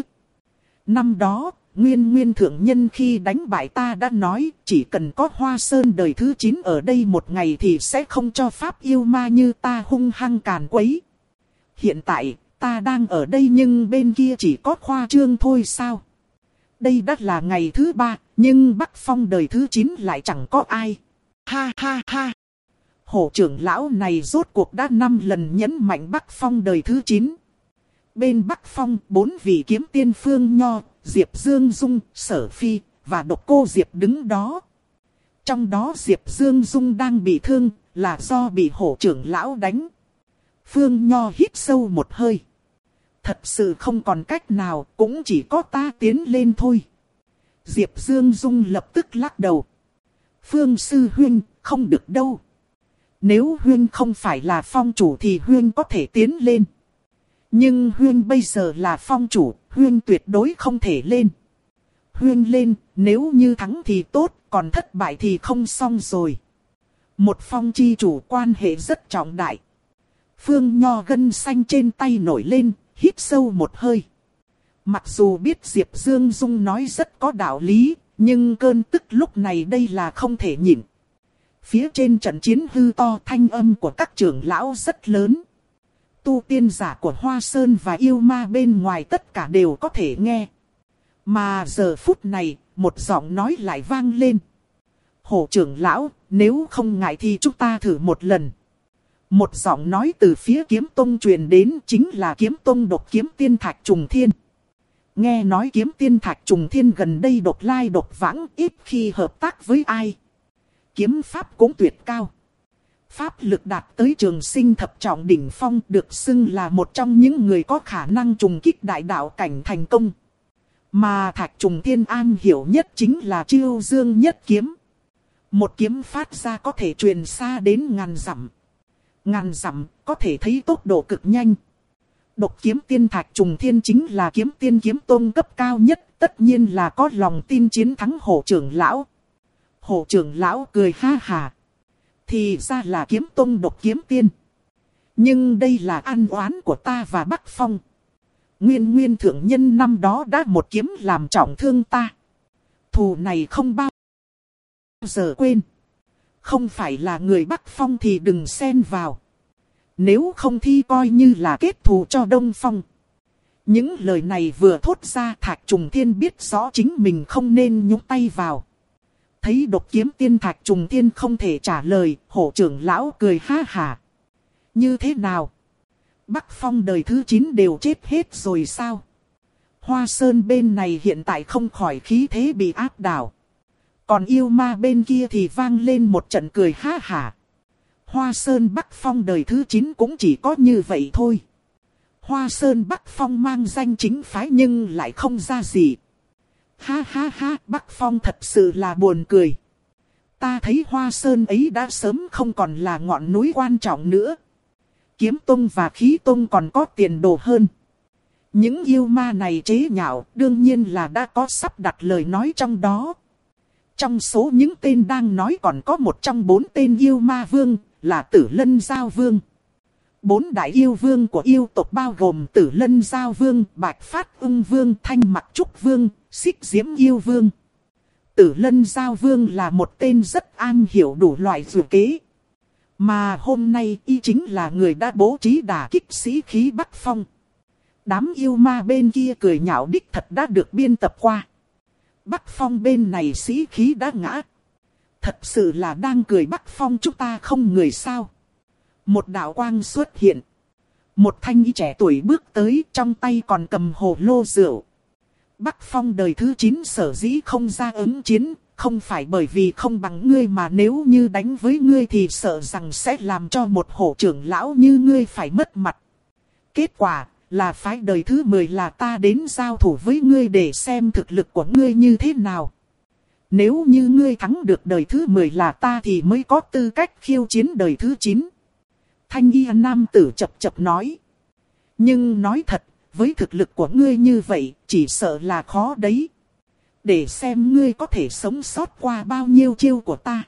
Năm đó, Nguyên thượng nhân khi đánh bại ta đã nói, chỉ cần có Hoa Sơn đời thứ 9 ở đây một ngày thì sẽ không cho pháp yêu ma như ta hung hăng càn quấy. Hiện tại, ta đang ở đây nhưng bên kia chỉ có khoa trương thôi sao? Đây đã là ngày thứ 3, nhưng Bắc Phong đời thứ 9 lại chẳng có ai. Ha ha ha! Hổ trưởng lão này rốt cuộc đã 5 lần nhấn mạnh Bắc Phong đời thứ 9. Bên Bắc Phong, 4 vị kiếm tiên Phương Nho, Diệp Dương Dung, Sở Phi, và Độc Cô Diệp đứng đó. Trong đó Diệp Dương Dung đang bị thương, là do bị hổ trưởng lão đánh. Phương Nho hít sâu một hơi. Thật sự không còn cách nào, cũng chỉ có ta tiến lên thôi. Diệp Dương Dung lập tức lắc đầu. Phương Sư Huyên, không được đâu. Nếu Huyên không phải là phong chủ thì Huyên có thể tiến lên. Nhưng Huyên bây giờ là phong chủ, Huyên tuyệt đối không thể lên. Huyên lên, nếu như thắng thì tốt, còn thất bại thì không xong rồi. Một phong chi chủ quan hệ rất trọng đại. Phương Nho gân xanh trên tay nổi lên, hít sâu một hơi. Mặc dù biết Diệp Dương Dung nói rất có đạo lý, nhưng cơn tức lúc này đây là không thể nhịn. Phía trên trận chiến hư to, thanh âm của các trưởng lão rất lớn. Tu tiên giả của Hoa Sơn và yêu ma bên ngoài tất cả đều có thể nghe. Mà giờ phút này, một giọng nói lại vang lên. Hổ trưởng lão, nếu không ngại thì chúng ta thử một lần. Một giọng nói từ phía kiếm tông truyền đến, chính là kiếm tông độc kiếm tiên Thạch Trùng Thiên. Nghe nói kiếm tiên Thạch Trùng Thiên gần đây độc lai độc vãng, ít khi hợp tác với ai. Kiếm pháp cũng tuyệt cao. Pháp lực đạt tới Trường Sinh thập trọng đỉnh phong, được xưng là một trong những người có khả năng trùng kích đại đạo cảnh thành công. Mà Thạch Trùng Thiên an hiểu nhất chính là Chiêu Dương Nhất Kiếm. Một kiếm phát ra có thể truyền xa đến ngàn dặm. Ngàn dặm có thể thấy tốc độ cực nhanh. Độc kiếm tiên Thạch Trùng Thiên chính là kiếm tiên kiếm tôn cấp cao nhất, tất nhiên là có lòng tin chiến thắng Hổ trưởng lão. Hổ trưởng lão cười ha hà. Thì ra là kiếm tôn độc kiếm tiên. Nhưng đây là ăn oán của ta và Bắc Phong. Nguyên thượng nhân năm đó đã một kiếm làm trọng thương ta. Thù này không bao giờ quên. Không phải là người Bắc Phong thì đừng xen vào. Nếu không thì coi như là kết thù cho Đông Phong. Những lời này vừa thốt ra, Thạch Trùng Thiên biết rõ chính mình không nên nhúng tay vào. Thấy độc kiếm tiên Thạch Trùng Thiên không thể trả lời, Hổ trưởng lão cười ha hà. Như thế nào? Bắc Phong đời thứ 9 đều chết hết rồi sao? Hoa Sơn bên này hiện tại không khỏi khí thế bị áp đảo. Còn yêu ma bên kia thì vang lên một trận cười ha hả. Hoa Sơn Bắc Phong đời thứ 9 cũng chỉ có như vậy thôi. Hoa Sơn Bắc Phong mang danh chính phái nhưng lại không ra gì. Ha ha ha, Bắc Phong thật sự là buồn cười. Ta thấy Hoa Sơn ấy đã sớm không còn là ngọn núi quan trọng nữa. Kiếm Tông và Khí Tông còn có tiền đồ hơn. Những yêu ma này chế nhạo đương nhiên là đã có sắp đặt lời nói trong đó. Trong số những tên đang nói còn có một trong 4 tên yêu ma vương, là Tử Lân Giao Vương. 4 đại yêu vương của yêu tộc bao gồm Tử Lân Giao Vương, Bạch Phát Ưng Vương, Thanh Mặc Trúc Vương, Xích Diễm Yêu Vương. Tử Lân Giao Vương là một tên rất am hiểu đủ loại dụ kế. Mà hôm nay y chính là người đã bố trí đả kích sĩ khí Bắc Phong. Đám yêu ma bên kia cười nhạo đích thật đã được biên tập qua. Bắc Phong bên này sĩ khí đã ngã. Thật sự là đang cười Bắc Phong chúng ta không người sao. Một đạo quang xuất hiện. Một thanh y trẻ tuổi bước tới, trong tay còn cầm hồ lô rượu. Bắc Phong đời thứ 9 sở dĩ không ra ứng chiến, không phải bởi vì không bằng ngươi mà nếu như đánh với ngươi thì sợ rằng sẽ làm cho một hổ trưởng lão như ngươi phải mất mặt. Kết quả là phái đời thứ 10 là ta đến giao thủ với ngươi để xem thực lực của ngươi như thế nào. Nếu như ngươi thắng được đời thứ 10 là ta thì mới có tư cách khiêu chiến đời thứ 9. Thanh y nam tử chập chập nói. Nhưng nói thật, với thực lực của ngươi như vậy, chỉ sợ là khó đấy. Để xem ngươi có thể sống sót qua bao nhiêu chiêu của ta.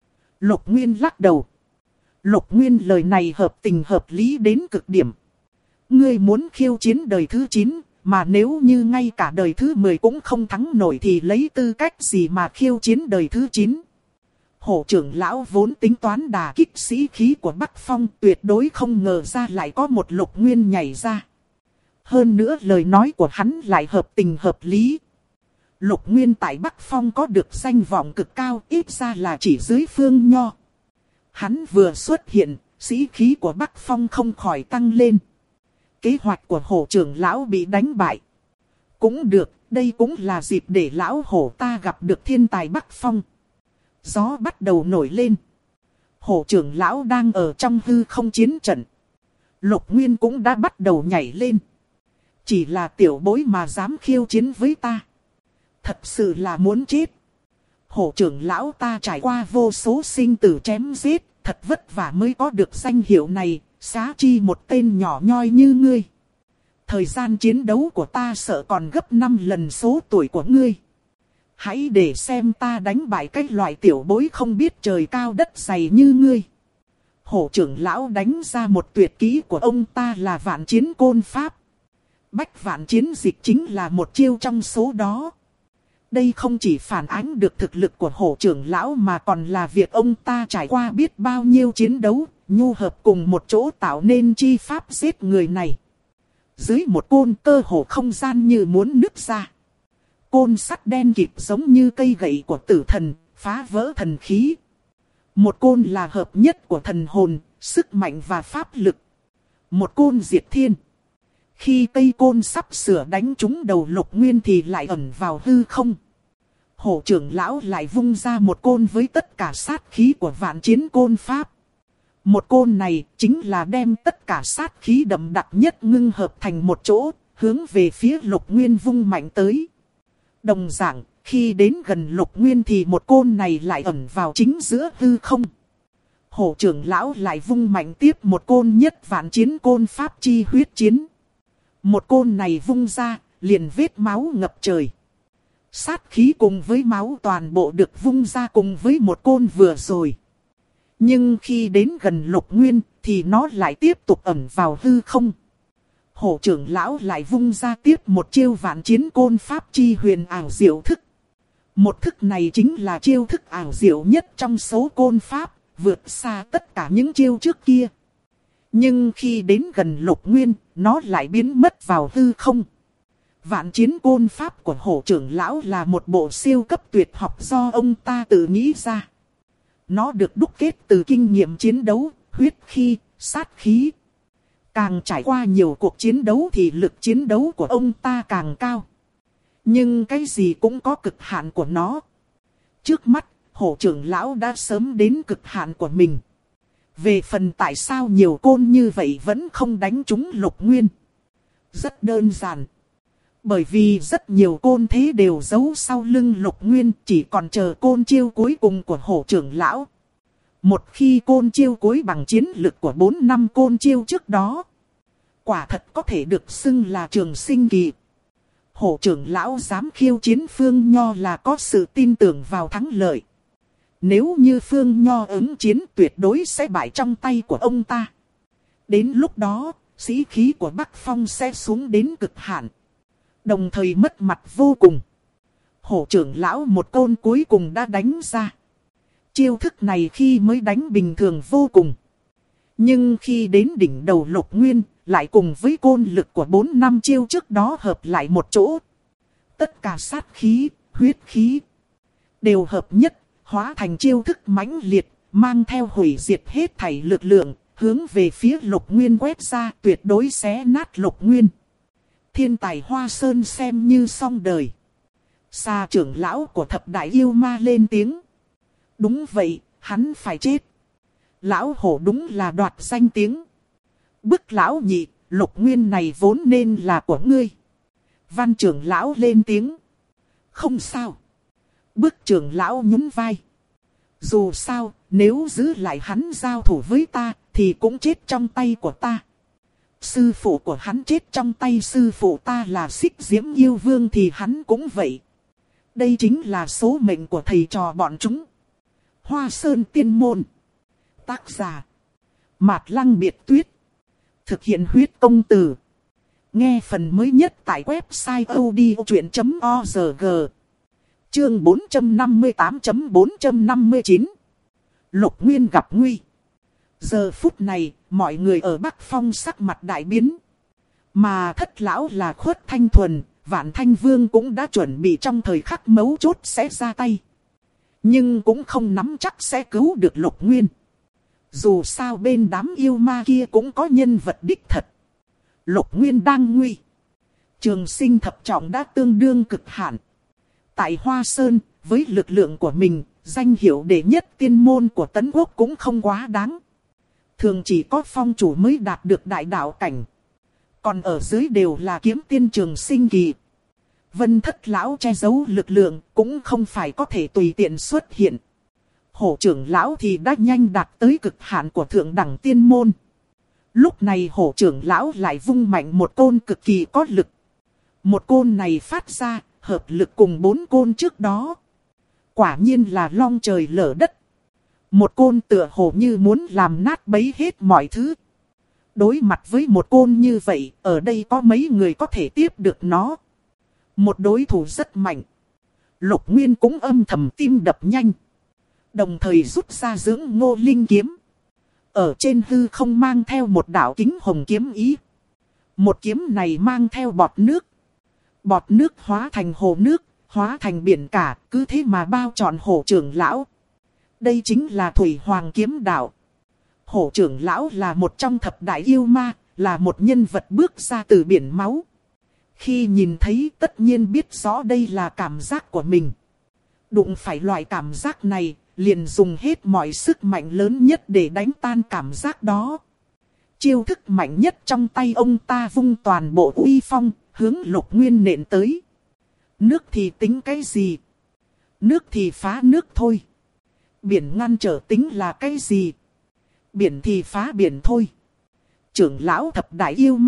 Lục Nguyên lắc đầu. Lục Nguyên lời này hợp tình hợp lý đến cực điểm. Ngươi muốn khiêu chiến đời thứ 9, mà nếu như ngay cả đời thứ 10 cũng không thắng nổi thì lấy tư cách gì mà khiêu chiến đời thứ 9. Hổ trưởng lão vốn tính toán đả kích sĩ khí của Bắc Phong, tuyệt đối không ngờ ra lại có một Lục Nguyên nhảy ra. Hơn nữa lời nói của hắn lại hợp tình hợp lý. Lục Nguyên tại Bắc Phong có được danh vọng cực cao, ít ra là chỉ dưới Phương Nho. Hắn vừa xuất hiện, sĩ khí của Bắc Phong không khỏi tăng lên. Kế hoạch của hổ trưởng lão bị đánh bại. Cũng được, đây cũng là dịp để lão hổ ta gặp được thiên tài Bắc Phong. Gió bắt đầu nổi lên. Hổ trưởng lão đang ở trong hư không chiến trận. Lục Nguyên cũng đã bắt đầu nhảy lên. Chỉ là tiểu bối mà dám khiêu chiến với ta. Thật sự là muốn chết. Hổ trưởng lão ta trải qua vô số sinh tử chém giết, thật vất vả mới có được danh hiệu này, xá chi một tên nhỏ nhoi như ngươi. Thời gian chiến đấu của ta sợ còn gấp 5 lần số tuổi của ngươi. Hãy để xem ta đánh bại cái loại tiểu bối không biết trời cao đất dày như ngươi. Hổ trưởng lão đánh ra một tuyệt kỹ của ông ta là vạn chiến côn pháp. Bách vạn chiến dịch chính là một chiêu trong số đó. Đây không chỉ phản ánh được thực lực của hổ trưởng lão mà còn là việc ông ta trải qua biết bao nhiêu chiến đấu, nhu hợp cùng một chỗ tạo nên chi pháp giết người này. Dưới một côn cơ hồ không gian như muốn nứt ra. Côn sắt đen kịt giống như cây gậy của tử thần, phá vỡ thần khí. Một côn là hợp nhất của thần hồn, sức mạnh và pháp lực. Một côn diệt thiên. Khi cây côn sắp sửa đánh trúng đầu Lục Nguyên thì lại ẩn vào hư không. Hổ trưởng lão lại vung ra một côn với tất cả sát khí của vạn chiến côn pháp. Một côn này chính là đem tất cả sát khí đậm đặc nhất ngưng hợp thành một chỗ, hướng về phía Lục Nguyên vung mạnh tới. Đồng dạng, khi đến gần Lục Nguyên thì một côn này lại ẩn vào chính giữa hư không. Hổ trưởng lão lại vung mạnh tiếp một côn nhất vạn chiến côn pháp chi huyết chiến. Một côn này vung ra, liền vết máu ngập trời. Sát khí cùng với máu toàn bộ được vung ra cùng với một côn vừa rồi. Nhưng khi đến gần Lục Nguyên thì nó lại tiếp tục ẩn vào hư không. Hổ trưởng lão lại vung ra tiếp một chiêu vạn chiến côn pháp chi huyền ảo diệu thức. Một thức này chính là chiêu thức ảo diệu nhất trong số côn pháp, vượt xa tất cả những chiêu trước kia. Nhưng khi đến gần Lục Nguyên, nó lại biến mất vào hư không. Vạn chiến côn pháp của hổ trưởng lão là một bộ siêu cấp tuyệt học do ông ta tự nghĩ ra. Nó được đúc kết từ kinh nghiệm chiến đấu, huyết khí, sát khí. Càng trải qua nhiều cuộc chiến đấu thì lực chiến đấu của ông ta càng cao. Nhưng cái gì cũng có cực hạn của nó. Trước mắt, hổ trưởng lão đã sớm đến cực hạn của mình. Về phần tại sao nhiều côn như vậy vẫn không đánh trúng Lục Nguyên. Rất đơn giản. Bởi vì rất nhiều côn thế đều giấu sau lưng Lục Nguyên, chỉ còn chờ côn chiêu cuối cùng của hổ trưởng lão. Một khi côn chiêu cuối bằng chiến lực của 4 năm côn chiêu trước đó, quả thật có thể được xưng là trường sinh kỳ. Hổ trưởng lão dám khiêu chiến Phương Nho là có sự tin tưởng vào thắng lợi. Nếu như Phương Nho ứng chiến tuyệt đối sẽ bại trong tay của ông ta. Đến lúc đó, sĩ khí của Bắc Phong sẽ xuống đến cực hạn. Đồng thời mất mặt vô cùng. Hổ trưởng lão một côn cuối cùng đã đánh ra. Chiêu thức này khi mới đánh bình thường vô cùng. Nhưng khi đến đỉnh đầu Lục Nguyên, lại cùng với côn lực của 4 năm chiêu trước đó hợp lại một chỗ. Tất cả sát khí, huyết khí đều hợp nhất, hóa thành chiêu thức mãnh liệt, mang theo hủy diệt hết thảy lực lượng, hướng về phía Lục Nguyên quét ra, tuyệt đối xé nát Lục Nguyên. Thiên tài Hoa Sơn xem như xong đời. Sa trưởng lão của thập đại yêu ma lên tiếng. Đúng vậy, hắn phải chết. Lão hổ đúng là đoạt danh tiếng. Bức lão nhị, Lục Nguyên này vốn nên là của ngươi. Văn trưởng lão lên tiếng. Không sao. Bức trưởng lão nhún vai. Dù sao, nếu giữ lại hắn giao thủ với ta, thì cũng chết trong tay của ta. Sư phụ của hắn chết trong tay sư phụ ta là Xích Diễm Yêu Vương thì hắn cũng vậy. Đây chính là số mệnh của thầy trò bọn chúng. Hoa Sơn Tiên Môn. Tác giả Mạt Lăng Biệt Tuyết. Thực hiện huyết công từ. Nghe phần mới nhất tại website odchuyện.org. Chương 458.459. Lục Nguyên gặp nguy. Giờ phút này, mọi người ở Bắc Phong sắc mặt đại biến. Mà thất lão là Khuất Thanh Thuần, Vạn Thanh Vương cũng đã chuẩn bị trong thời khắc mấu chốt sẽ ra tay. Nhưng cũng không nắm chắc sẽ cứu được Lục Nguyên. Dù sao bên đám yêu ma kia cũng có nhân vật đích thật. Lục Nguyên đang nguy. Trường sinh thập trọng đã tương đương cực hạn. Tại Hoa Sơn, với lực lượng của mình, danh hiệu đệ nhất tiên môn của Tấn Quốc cũng không quá đáng. Thường chỉ có phong chủ mới đạt được đại đạo cảnh. Còn ở dưới đều là kiếm tiên trường sinh kỳ. Vân thất lão che giấu lực lượng cũng không phải có thể tùy tiện xuất hiện. Hổ trưởng lão thì đã nhanh đạt tới cực hạn của thượng đẳng tiên môn. Lúc này hổ trưởng lão lại vung mạnh một côn cực kỳ có lực. Một côn này phát ra, hợp lực cùng 4 côn trước đó. Quả nhiên là long trời lở đất. Một côn tựa hồ như muốn làm nát bấy hết mọi thứ. Đối mặt với một côn như vậy, ở đây có mấy người có thể tiếp được nó. Một đối thủ rất mạnh. Lục Nguyên cũng âm thầm tim đập nhanh. Đồng thời rút ra dưỡng ngô linh kiếm. Ở trên hư không mang theo một đạo kính hồng kiếm ý. Một kiếm này mang theo bọt nước. Bọt nước hóa thành hồ nước, hóa thành biển cả, cứ thế mà bao trọn hổ trưởng lão. Đây chính là Thủy Hoàng kiếm đạo. Hổ trưởng lão là một trong thập đại yêu ma, là một nhân vật bước ra từ biển máu. Khi nhìn thấy tất nhiên biết rõ đây là cảm giác của mình. Đụng phải loại cảm giác này, liền dùng hết mọi sức mạnh lớn nhất để đánh tan cảm giác đó. Chiêu thức mạnh nhất trong tay ông ta vung toàn bộ uy phong, hướng Lục Nguyên nện tới. Nước thì tính cái gì? Nước thì phá nước thôi. Biển ngăn trở tính là cái gì? Biển thì phá biển thôi. Trưởng lão thập đại yêu ma,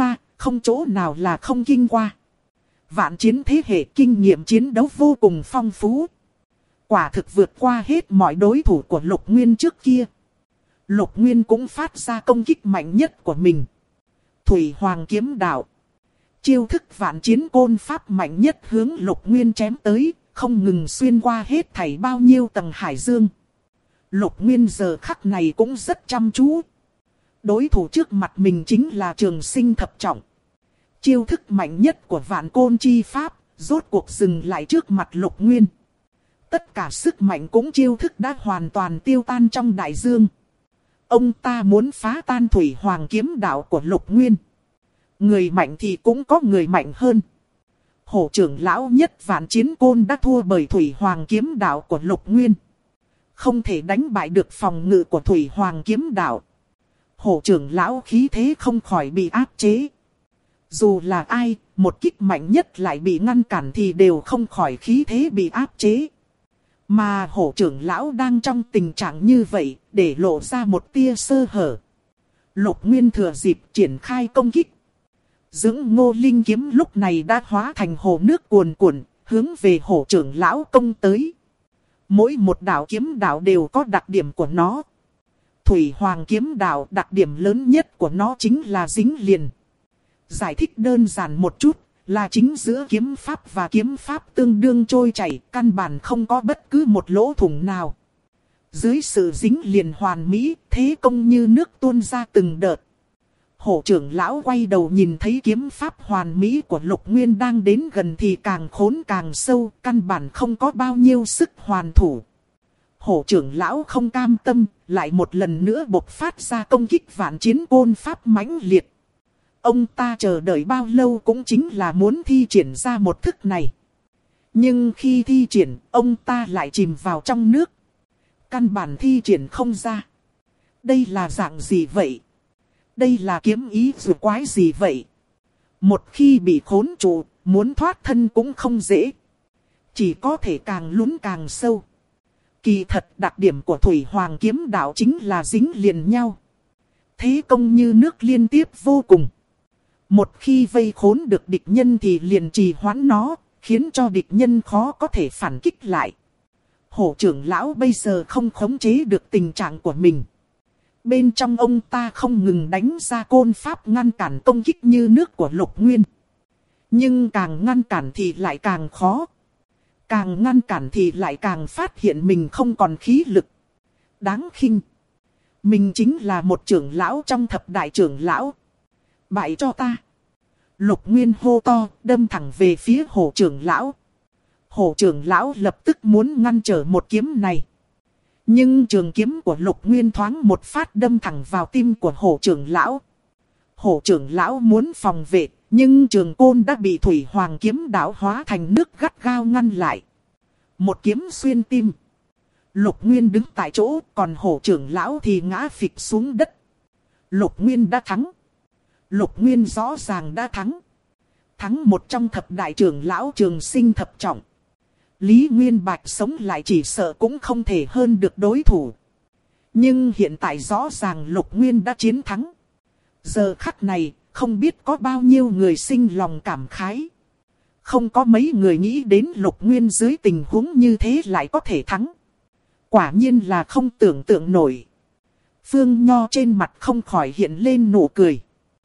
không chỗ nào là không kinh qua. Vạn chiến thế hệ kinh nghiệm chiến đấu vô cùng phong phú. Quả thực vượt qua hết mọi đối thủ của Lục Nguyên trước kia. Lục Nguyên cũng phát ra công kích mạnh nhất của mình. Thủy Hoàng kiếm đạo. Chiêu thức vạn chiến côn pháp mạnh nhất hướng Lục Nguyên chém tới, không ngừng xuyên qua hết thảy bao nhiêu tầng hải dương. Lục Nguyên giờ khắc này cũng rất chăm chú. Đối thủ trước mặt mình chính là Trường Sinh thập trọng. Chiêu thức mạnh nhất của vạn côn chi pháp, rốt cuộc dừng lại trước mặt Lục Nguyên. Tất cả sức mạnh cũng chiêu thức đã hoàn toàn tiêu tan trong đại dương. Ông ta muốn phá tan Thủy Hoàng kiếm đạo của Lục Nguyên. Người mạnh thì cũng có người mạnh hơn. Hổ trưởng lão nhất vạn chiến côn đã thua bởi Thủy Hoàng kiếm đạo của Lục Nguyên. Không thể đánh bại được phòng ngự của Thủy Hoàng kiếm đạo. Hổ trưởng lão khí thế không khỏi bị áp chế. Dù là ai, một kích mạnh nhất lại bị ngăn cản thì đều không khỏi khí thế bị áp chế. Mà hổ trưởng lão đang trong tình trạng như vậy, để lộ ra một tia sơ hở. Lục Nguyên thừa dịp triển khai công kích. Dưỡng Ngô Linh kiếm lúc này đã hóa thành hồ nước cuồn cuộn, hướng về hổ trưởng lão công tới. Mỗi một đạo kiếm đạo đều có đặc điểm của nó. Thủy Hoàng kiếm đạo đặc điểm lớn nhất của nó chính là dính liền. Giải thích đơn giản một chút, là chính giữa kiếm pháp và kiếm pháp tương đương trôi chảy, căn bản không có bất cứ một lỗ thủng nào. Dưới sự dính liền hoàn mỹ, thế công như nước tuôn ra từng đợt. Hổ trưởng lão quay đầu nhìn thấy kiếm pháp hoàn mỹ của Lục Nguyên đang đến gần thì càng khốn càng sâu, căn bản không có bao nhiêu sức hoàn thủ. Hổ trưởng lão không cam tâm, lại một lần nữa bộc phát ra công kích vạn chiến côn pháp mãnh liệt. Ông ta chờ đợi bao lâu cũng chính là muốn thi triển ra một thức này. Nhưng khi thi triển, ông ta lại chìm vào trong nước. Căn bản thi triển không ra. Đây là dạng gì vậy? Đây là kiếm ý dù quái gì vậy? Một khi bị khốn trụ, muốn thoát thân cũng không dễ. Chỉ có thể càng lún càng sâu. Kỳ thật đặc điểm của Thủy Hoàng kiếm đạo chính là dính liền nhau. Thế công như nước liên tiếp vô cùng. Một khi vây khốn được địch nhân thì liền trì hoãn nó, khiến cho địch nhân khó có thể phản kích lại. Hổ trưởng lão bây giờ không khống chế được tình trạng của mình. Bên trong ông ta không ngừng đánh ra côn pháp ngăn cản công kích như nước của Lục Nguyên. Nhưng càng ngăn cản thì lại càng khó. Càng ngăn cản thì lại càng phát hiện mình không còn khí lực. Đáng khinh. Mình chính là một trưởng lão trong thập đại trưởng lão. Bại cho ta. Lục Nguyên hô to, đâm thẳng về phía hổ trưởng lão. Hổ trưởng lão lập tức muốn ngăn trở một kiếm này. Nhưng trường kiếm của Lục Nguyên thoáng một phát đâm thẳng vào tim của hổ trưởng lão. Hổ trưởng lão muốn phòng vệ, nhưng trường côn đã bị Thủy Hoàng kiếm đạo hóa thành nước gắt gao ngăn lại. Một kiếm xuyên tim. Lục Nguyên đứng tại chỗ, còn hổ trưởng lão thì ngã phịch xuống đất. Lục Nguyên đã thắng. Lục Nguyên rõ ràng đã thắng. Thắng một trong thập đại trưởng lão Trường Sinh thập trọng. Lý Nguyên Bạch sống lại chỉ sợ cũng không thể hơn được đối thủ. Nhưng hiện tại rõ ràng Lục Nguyên đã chiến thắng. Giờ khắc này, không biết có bao nhiêu người sinh lòng cảm khái. Không có mấy người nghĩ đến Lục Nguyên dưới tình huống như thế lại có thể thắng. Quả nhiên là không tưởng tượng nổi. Phương Nho trên mặt không khỏi hiện lên nụ cười.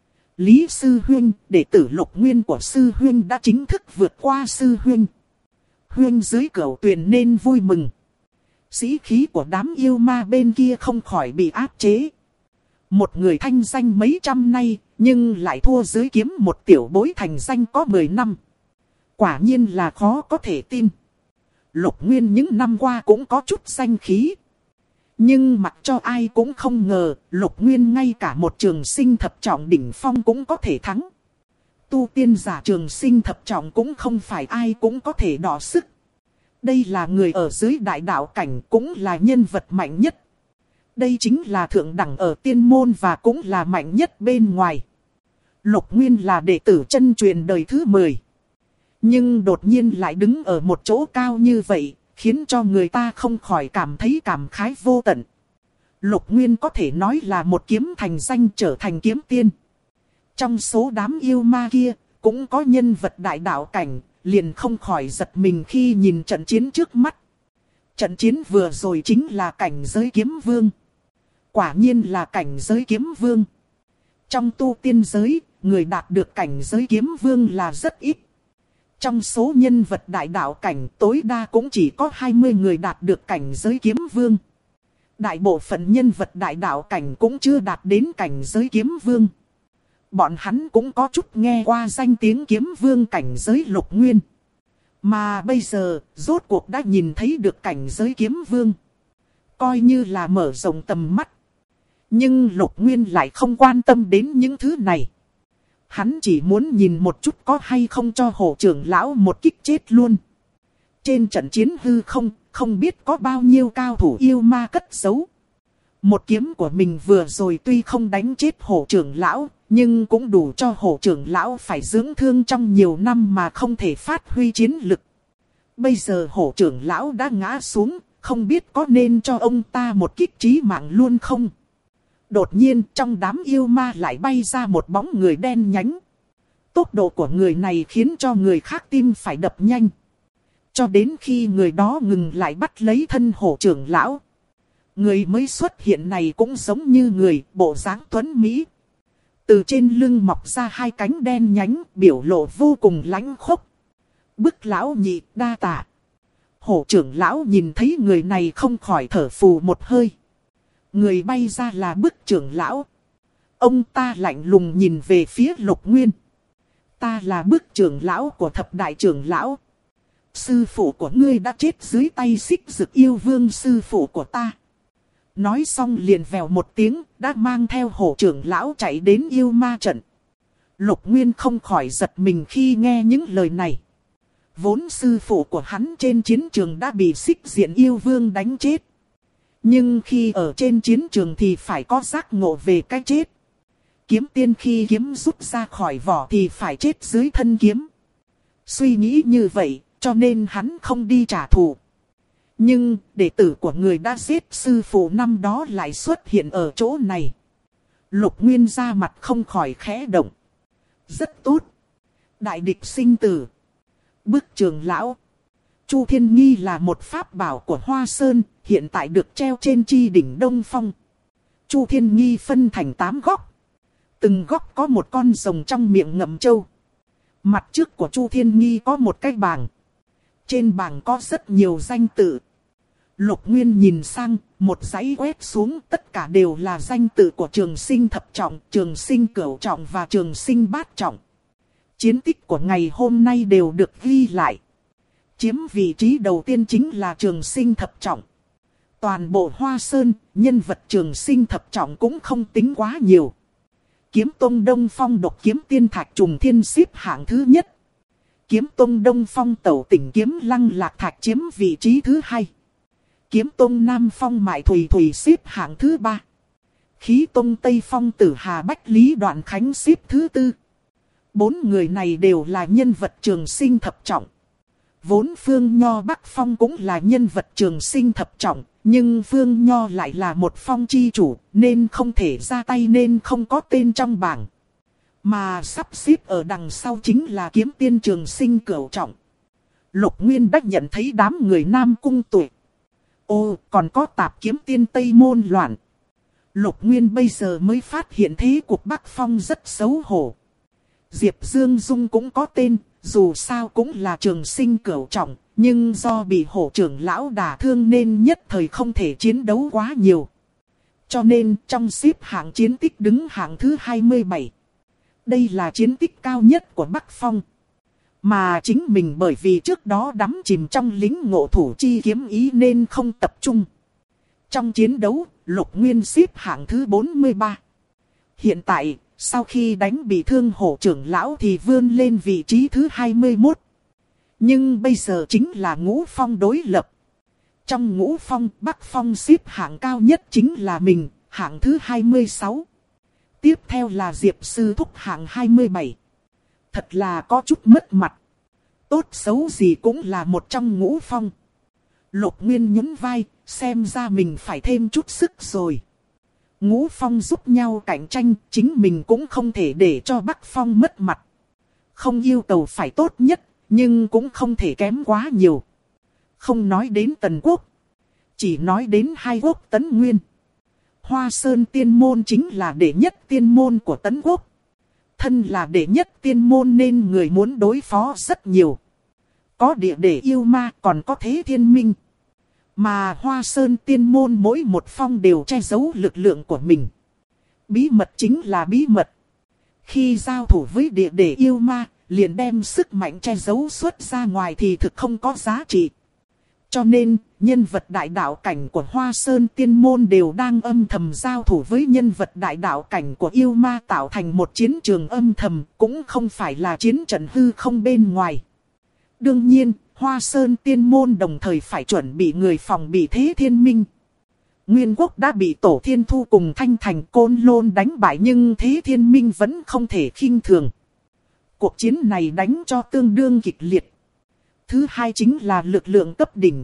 Lý Sư Huynh, đệ tử Lục Nguyên của Sư Huynh đã chính thức vượt qua Sư Huynh. Huynh dưới cửu tuyền nên vui mừng. Sĩ khí của đám yêu ma bên kia không khỏi bị áp chế. Một người thanh danh mấy trăm nay, nhưng lại thua dưới kiếm một tiểu bối thành danh có 10 năm. Quả nhiên là khó có thể tin. Lục Nguyên những năm qua cũng có chút danh khí. Nhưng mặc cho ai cũng không ngờ, Lục Nguyên ngay cả một Trường Sinh thập trọng đỉnh phong cũng có thể thắng. Tu tiên giả Trường Sinh thập trọng cũng không phải ai cũng có thể đọ sức. Đây là người ở dưới đại đạo cảnh, cũng là nhân vật mạnh nhất. Đây chính là thượng đẳng ở tiên môn và cũng là mạnh nhất bên ngoài. Lục Nguyên là đệ tử chân truyền đời thứ 10. Nhưng đột nhiên lại đứng ở một chỗ cao như vậy, khiến cho người ta không khỏi cảm thấy cảm khái vô tận. Lục Nguyên có thể nói là một kiếm thành danh trở thành kiếm tiên. Trong số đám yêu ma kia, cũng có nhân vật đại đạo cảnh, liền không khỏi giật mình khi nhìn trận chiến trước mắt. Trận chiến vừa rồi chính là cảnh giới kiếm vương. Quả nhiên là cảnh giới kiếm vương. Trong tu tiên giới, người đạt được cảnh giới kiếm vương là rất ít. Trong số nhân vật đại đạo cảnh tối đa cũng chỉ có 20 người đạt được cảnh giới kiếm vương. Đại bộ phận nhân vật đại đạo cảnh cũng chưa đạt đến cảnh giới kiếm vương. Bọn hắn cũng có chút nghe qua danh tiếng kiếm vương cảnh giới Lục Nguyên. Mà bây giờ, rốt cuộc đã nhìn thấy được cảnh giới kiếm vương. Coi như là mở rộng tầm mắt. Nhưng Lục Nguyên lại không quan tâm đến những thứ này. Hắn chỉ muốn nhìn một chút có hay không cho Hổ trưởng lão một kích chết luôn. Trên trận chiến hư không, không biết có bao nhiêu cao thủ yêu ma cất giấu. Một kiếm của mình vừa rồi tuy không đánh chết Hổ trưởng lão, nhưng cũng đủ cho Hổ trưởng lão phải dưỡng thương trong nhiều năm mà không thể phát huy chiến lực. Bây giờ Hổ trưởng lão đã ngã xuống, không biết có nên cho ông ta một kích chí mạng luôn không? Đột nhiên trong đám yêu ma lại bay ra một bóng người đen nhánh. Tốc độ của người này khiến cho người khác tim phải đập nhanh. Cho đến khi người đó ngừng lại bắt lấy thân Hổ trưởng lão. Người mới xuất hiện này cũng giống như người, bộ dáng tuấn mỹ. Từ trên lưng mọc ra hai cánh đen nhánh, biểu lộ vô cùng lãnh khốc. Bức lão nhị đa tạ. Hổ trưởng lão nhìn thấy người này không khỏi thở phù một hơi. Người bay ra là bức trưởng lão. Ông ta lạnh lùng nhìn về phía Lục Nguyên. Ta là bức trưởng lão của thập đại trưởng lão. Sư phụ của ngươi đã chết dưới tay Xích Dực yêu vương sư phụ của ta. Nói xong liền vèo một tiếng, đã mang theo Hổ trưởng lão chạy đến yêu ma trận. Lục Nguyên không khỏi giật mình khi nghe những lời này. Vốn sư phụ của hắn trên chiến trường đã bị Xích Diện yêu vương đánh chết. Nhưng khi ở trên chiến trường thì phải có giác ngộ về cái chết. Kiếm tiên khi kiếm rút ra khỏi vỏ thì phải chết dưới thân kiếm. Suy nghĩ như vậy, cho nên hắn không đi trả thù. Nhưng đệ tử của người đã giết sư phụ năm đó lại xuất hiện ở chỗ này. Lục Nguyên ra mặt không khỏi khẽ động. Rất tốt. Đại địch sinh tử. Bức trưởng lão. Chu Thiên Nghi là một pháp bảo của Hoa Sơn, hiện tại được treo trên chi đỉnh Đông Phong. Chu Thiên Nghi phân thành 8 góc. Từng góc có một con rồng trong miệng ngậm châu. Mặt trước của Chu Thiên Nghi có một cái bảng. Trên bảng có rất nhiều danh tự. Lục Nguyên nhìn sang, một dãy quét xuống, tất cả đều là danh tự của Trường Sinh thập trọng, Trường Sinh cửu trọng và Trường Sinh bát trọng. Chiến tích của ngày hôm nay đều được ghi lại. Chiếm vị trí đầu tiên chính là Trường Sinh thập trọng. Toàn bộ Hoa Sơn, nhân vật Trường Sinh thập trọng cũng không tính quá nhiều. Kiếm Tông Đông Phong độc kiếm tiên Thạch Trùng Thiên xếp hạng thứ nhất. Kiếm Tông Đông Phong Tẩu Tỉnh Kiếm Lăng Lạc Thạch chiếm vị trí thứ hai. Kiếm Tông Nam Phong Mại Thùy Thùy xếp hạng thứ 3. Khí Tông Tây Phong Tử Hà Bách Lý Đoạn Khánh xếp thứ 4. 4 người này đều là nhân vật Trường Sinh thập trọng. Vốn Phương Nho Bắc Phong cũng là nhân vật Trường Sinh thập trọng, nhưng Phương Nho lại là một phong chi chủ, nên không thể ra tay nên không có tên trong bảng. Mà sắp xếp ở đằng sau chính là kiếm tiên Trường Sinh cửu trọng. Lục Nguyên đã nhận thấy đám người Nam Cung Tuệ. Ô, còn có tạp kiếm tiên Tây Môn Loạn. Lục Nguyên bây giờ mới phát hiện thế cục Bắc Phong rất xấu hổ. Diệp Dương Dung cũng có tên, dù sao cũng là Trường Sinh cửu trọng, nhưng do bị Hổ trưởng lão đả thương nên nhất thời không thể chiến đấu quá nhiều. Cho nên trong xếp hạng chiến tích đứng hạng thứ 27. Đây là chiến tích cao nhất của Bắc Phong. Mà chính mình bởi vì trước đó đắm chìm trong lính ngộ thủ chi kiếm ý nên không tập trung. Trong chiến đấu, Lục Nguyên xếp hạng thứ 43. Hiện tại, sau khi đánh bị thương Hổ trưởng lão thì vươn lên vị trí thứ 21. Nhưng bây giờ chính là Ngũ Phong đối lập. Trong Ngũ Phong, Bắc Phong xếp hạng cao nhất chính là mình, hạng thứ 26. Tiếp theo là Diệp Sư Thúc hạng 27. Thật là có chút mất mặt. Tốt xấu gì cũng là một trong Ngũ Phong. Lục Nguyên nhún vai, xem ra mình phải thêm chút sức rồi. Ngũ phong giúp nhau cạnh tranh, chính mình cũng không thể để cho Bắc Phong mất mặt. Không yêu cầu phải tốt nhất, nhưng cũng không thể kém quá nhiều. Không nói đến Tần Quốc, chỉ nói đến hai quốc Tấn Nguyên. Hoa Sơn tiên môn chính là đệ nhất tiên môn của Tấn Quốc. Thân là đệ nhất tiên môn nên người muốn đối phó rất nhiều. Có địa để yêu ma, còn có thế thiên minh. Mà Hoa Sơn tiên môn mỗi một phong đều che giấu lực lượng của mình. Bí mật chính là bí mật. Khi giao thủ với địa để yêu ma, liền đem sức mạnh che giấu xuất ra ngoài thì thực không có giá trị. Cho nên, nhân vật đại đạo cảnh của Hoa Sơn tiên môn đều đang âm thầm giao thủ với nhân vật đại đạo cảnh của yêu ma, tạo thành một chiến trường âm thầm, cũng không phải là chiến trận hư không bên ngoài. Đương nhiên, Hoa Sơn tiên môn đồng thời phải chuẩn bị người phòng bị thế thiên minh. Nguyên Quốc đã bị Tổ Thiên Thu cùng Thanh Thành Côn Lôn đánh bại, nhưng thế thiên minh vẫn không thể khinh thường. Cuộc chiến này đánh cho tương đương kịch liệt. Thứ hai chính là lực lượng cấp đỉnh.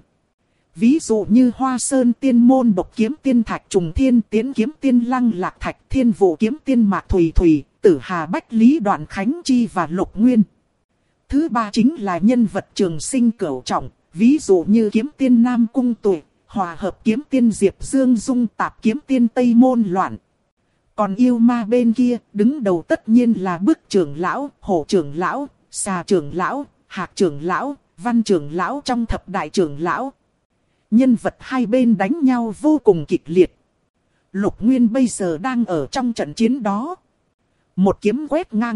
Ví dụ như Hoa Sơn tiên môn Độc Kiếm Tiên Thạch Trùng Thiên, Tiến Kiếm Tiên Lăng Lạc Thạch, Thiên Vũ Kiếm Tiên Mạc Thùy Thùy, Tử Hà Bách Lý Đoạn Khánh Chi và Lục Nguyên. Thứ ba chính là nhân vật trường sinh cửu trọng, ví dụ như Kiếm Tiên Nam Cung Tuệ, Hòa Hợp Kiếm Tiên Diệp Dương Dung, Tạp Kiếm Tiên Tây Môn Loạn. Còn yêu ma bên kia, đứng đầu tất nhiên là Bức trưởng lão, Hổ trưởng lão, Xà trưởng lão, Hạc trưởng lão, Văn trưởng lão trong thập đại trưởng lão. Nhân vật hai bên đánh nhau vô cùng kịch liệt. Lục Nguyên bây giờ đang ở trong trận chiến đó. Một kiếm quét ngang.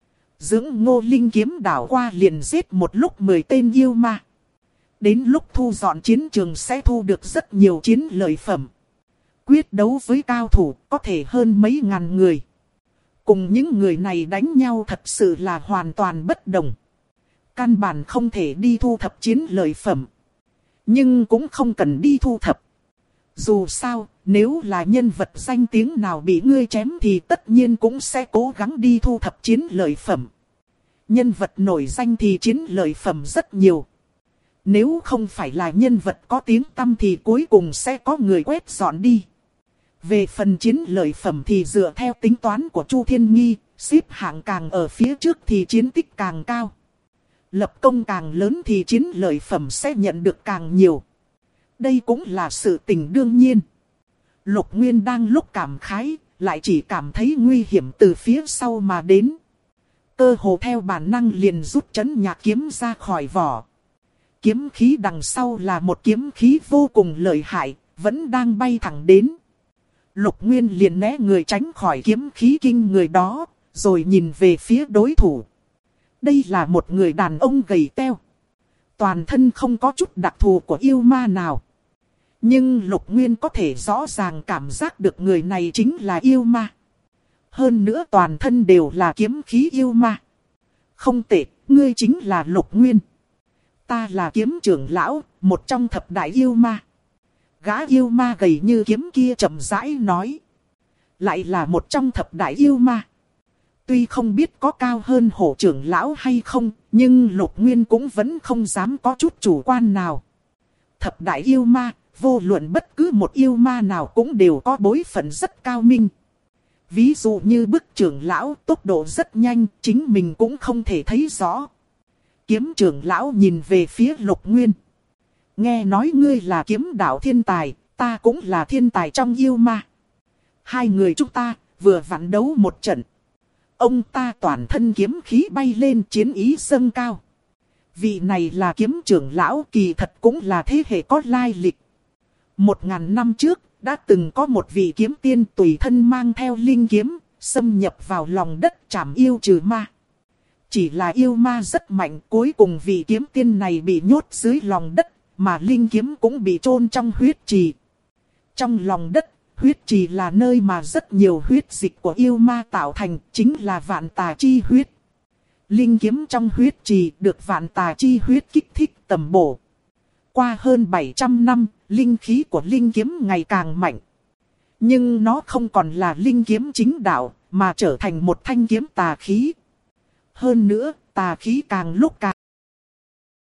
Dưỡng Ngô Linh kiếm đảo qua liền giết một lúc 10 tên yêu ma. Đến lúc thu dọn chiến trường sẽ thu được rất nhiều chiến lợi phẩm. Quyết đấu với cao thủ có thể hơn mấy ngàn người. Cùng những người này đánh nhau thật sự là hoàn toàn bất đồng. Căn bản không thể đi thu thập chiến lợi phẩm. Nhưng cũng không cần đi thu thập. Dù sao, nếu là nhân vật danh tiếng nào bị ngươi chém thì tất nhiên cũng sẽ cố gắng đi thu thập chiến lợi phẩm. Nhân vật nổi danh thì chiến lợi phẩm rất nhiều. Nếu không phải là nhân vật có tiếng tăm thì cuối cùng sẽ có người quét dọn đi. Về phần chiến lợi phẩm thì dựa theo tính toán của Chu Thiên Nghi, xếp hạng càng ở phía trước thì chiến tích càng cao. Lập công càng lớn thì chiến lợi phẩm sẽ nhận được càng nhiều. Đây cũng là sự tình đương nhiên. Lục Nguyên đang lúc cảm khái, lại chỉ cảm thấy nguy hiểm từ phía sau mà đến. Cơ hồ theo bản năng liền rút trấn nhạc kiếm ra khỏi vỏ. Kiếm khí đằng sau là một kiếm khí vô cùng lợi hại, vẫn đang bay thẳng đến. Lục Nguyên liền né người tránh khỏi kiếm khí kinh người đó, rồi nhìn về phía đối thủ. Đây là một người đàn ông gầy teo. Toàn thân không có chút đặc thù của yêu ma nào. Nhưng Lục Nguyên có thể rõ ràng cảm giác được người này chính là yêu ma. Hơn nữa toàn thân đều là kiếm khí yêu ma. Không tệ, ngươi chính là Lục Nguyên. Ta là kiếm trưởng lão, một trong thập đại yêu ma. Gã yêu ma gầy như kiếm kia chậm rãi nói. Lại là một trong thập đại yêu ma. Tuy không biết có cao hơn Hổ trưởng lão hay không, nhưng Lục Nguyên cũng vẫn không dám có chút chủ quan nào. Thập đại yêu ma, vô luận bất cứ một yêu ma nào cũng đều có bối phận rất cao minh. Ví dụ như Bức trưởng lão tốc độ rất nhanh, chính mình cũng không thể thấy rõ. Kiếm trưởng lão nhìn về phía Lục Nguyên. Nghe nói ngươi là kiếm đạo thiên tài, ta cũng là thiên tài trong yêu ma. Hai người chúng ta vừa vặn đấu một trận. Ông ta toàn thân kiếm khí bay lên, chiến ý dâng cao. Vị này là kiếm trưởng lão, kỳ thật cũng là thế hệ có lai lịch. 1000 năm trước, đã từng có một vị kiếm tiên tùy thân mang theo linh kiếm, xâm nhập vào lòng đất trảm yêu trừ ma. Chỉ là yêu ma rất mạnh, cuối cùng vị kiếm tiên này bị nhốt dưới lòng đất, mà linh kiếm cũng bị chôn trong huyết trì. Trong lòng đất, huyết trì là nơi mà rất nhiều huyết dịch của yêu ma tạo thành, chính là vạn tà chi huyết. Linh kiếm trong huyết trì được vạn tà chi huyết kích thích tầm bổ. Qua hơn 700 năm, linh khí của linh kiếm ngày càng mạnh. Nhưng nó không còn là linh kiếm chính đạo, mà trở thành một thanh kiếm tà khí. Hơn nữa, tà khí càng lúc càng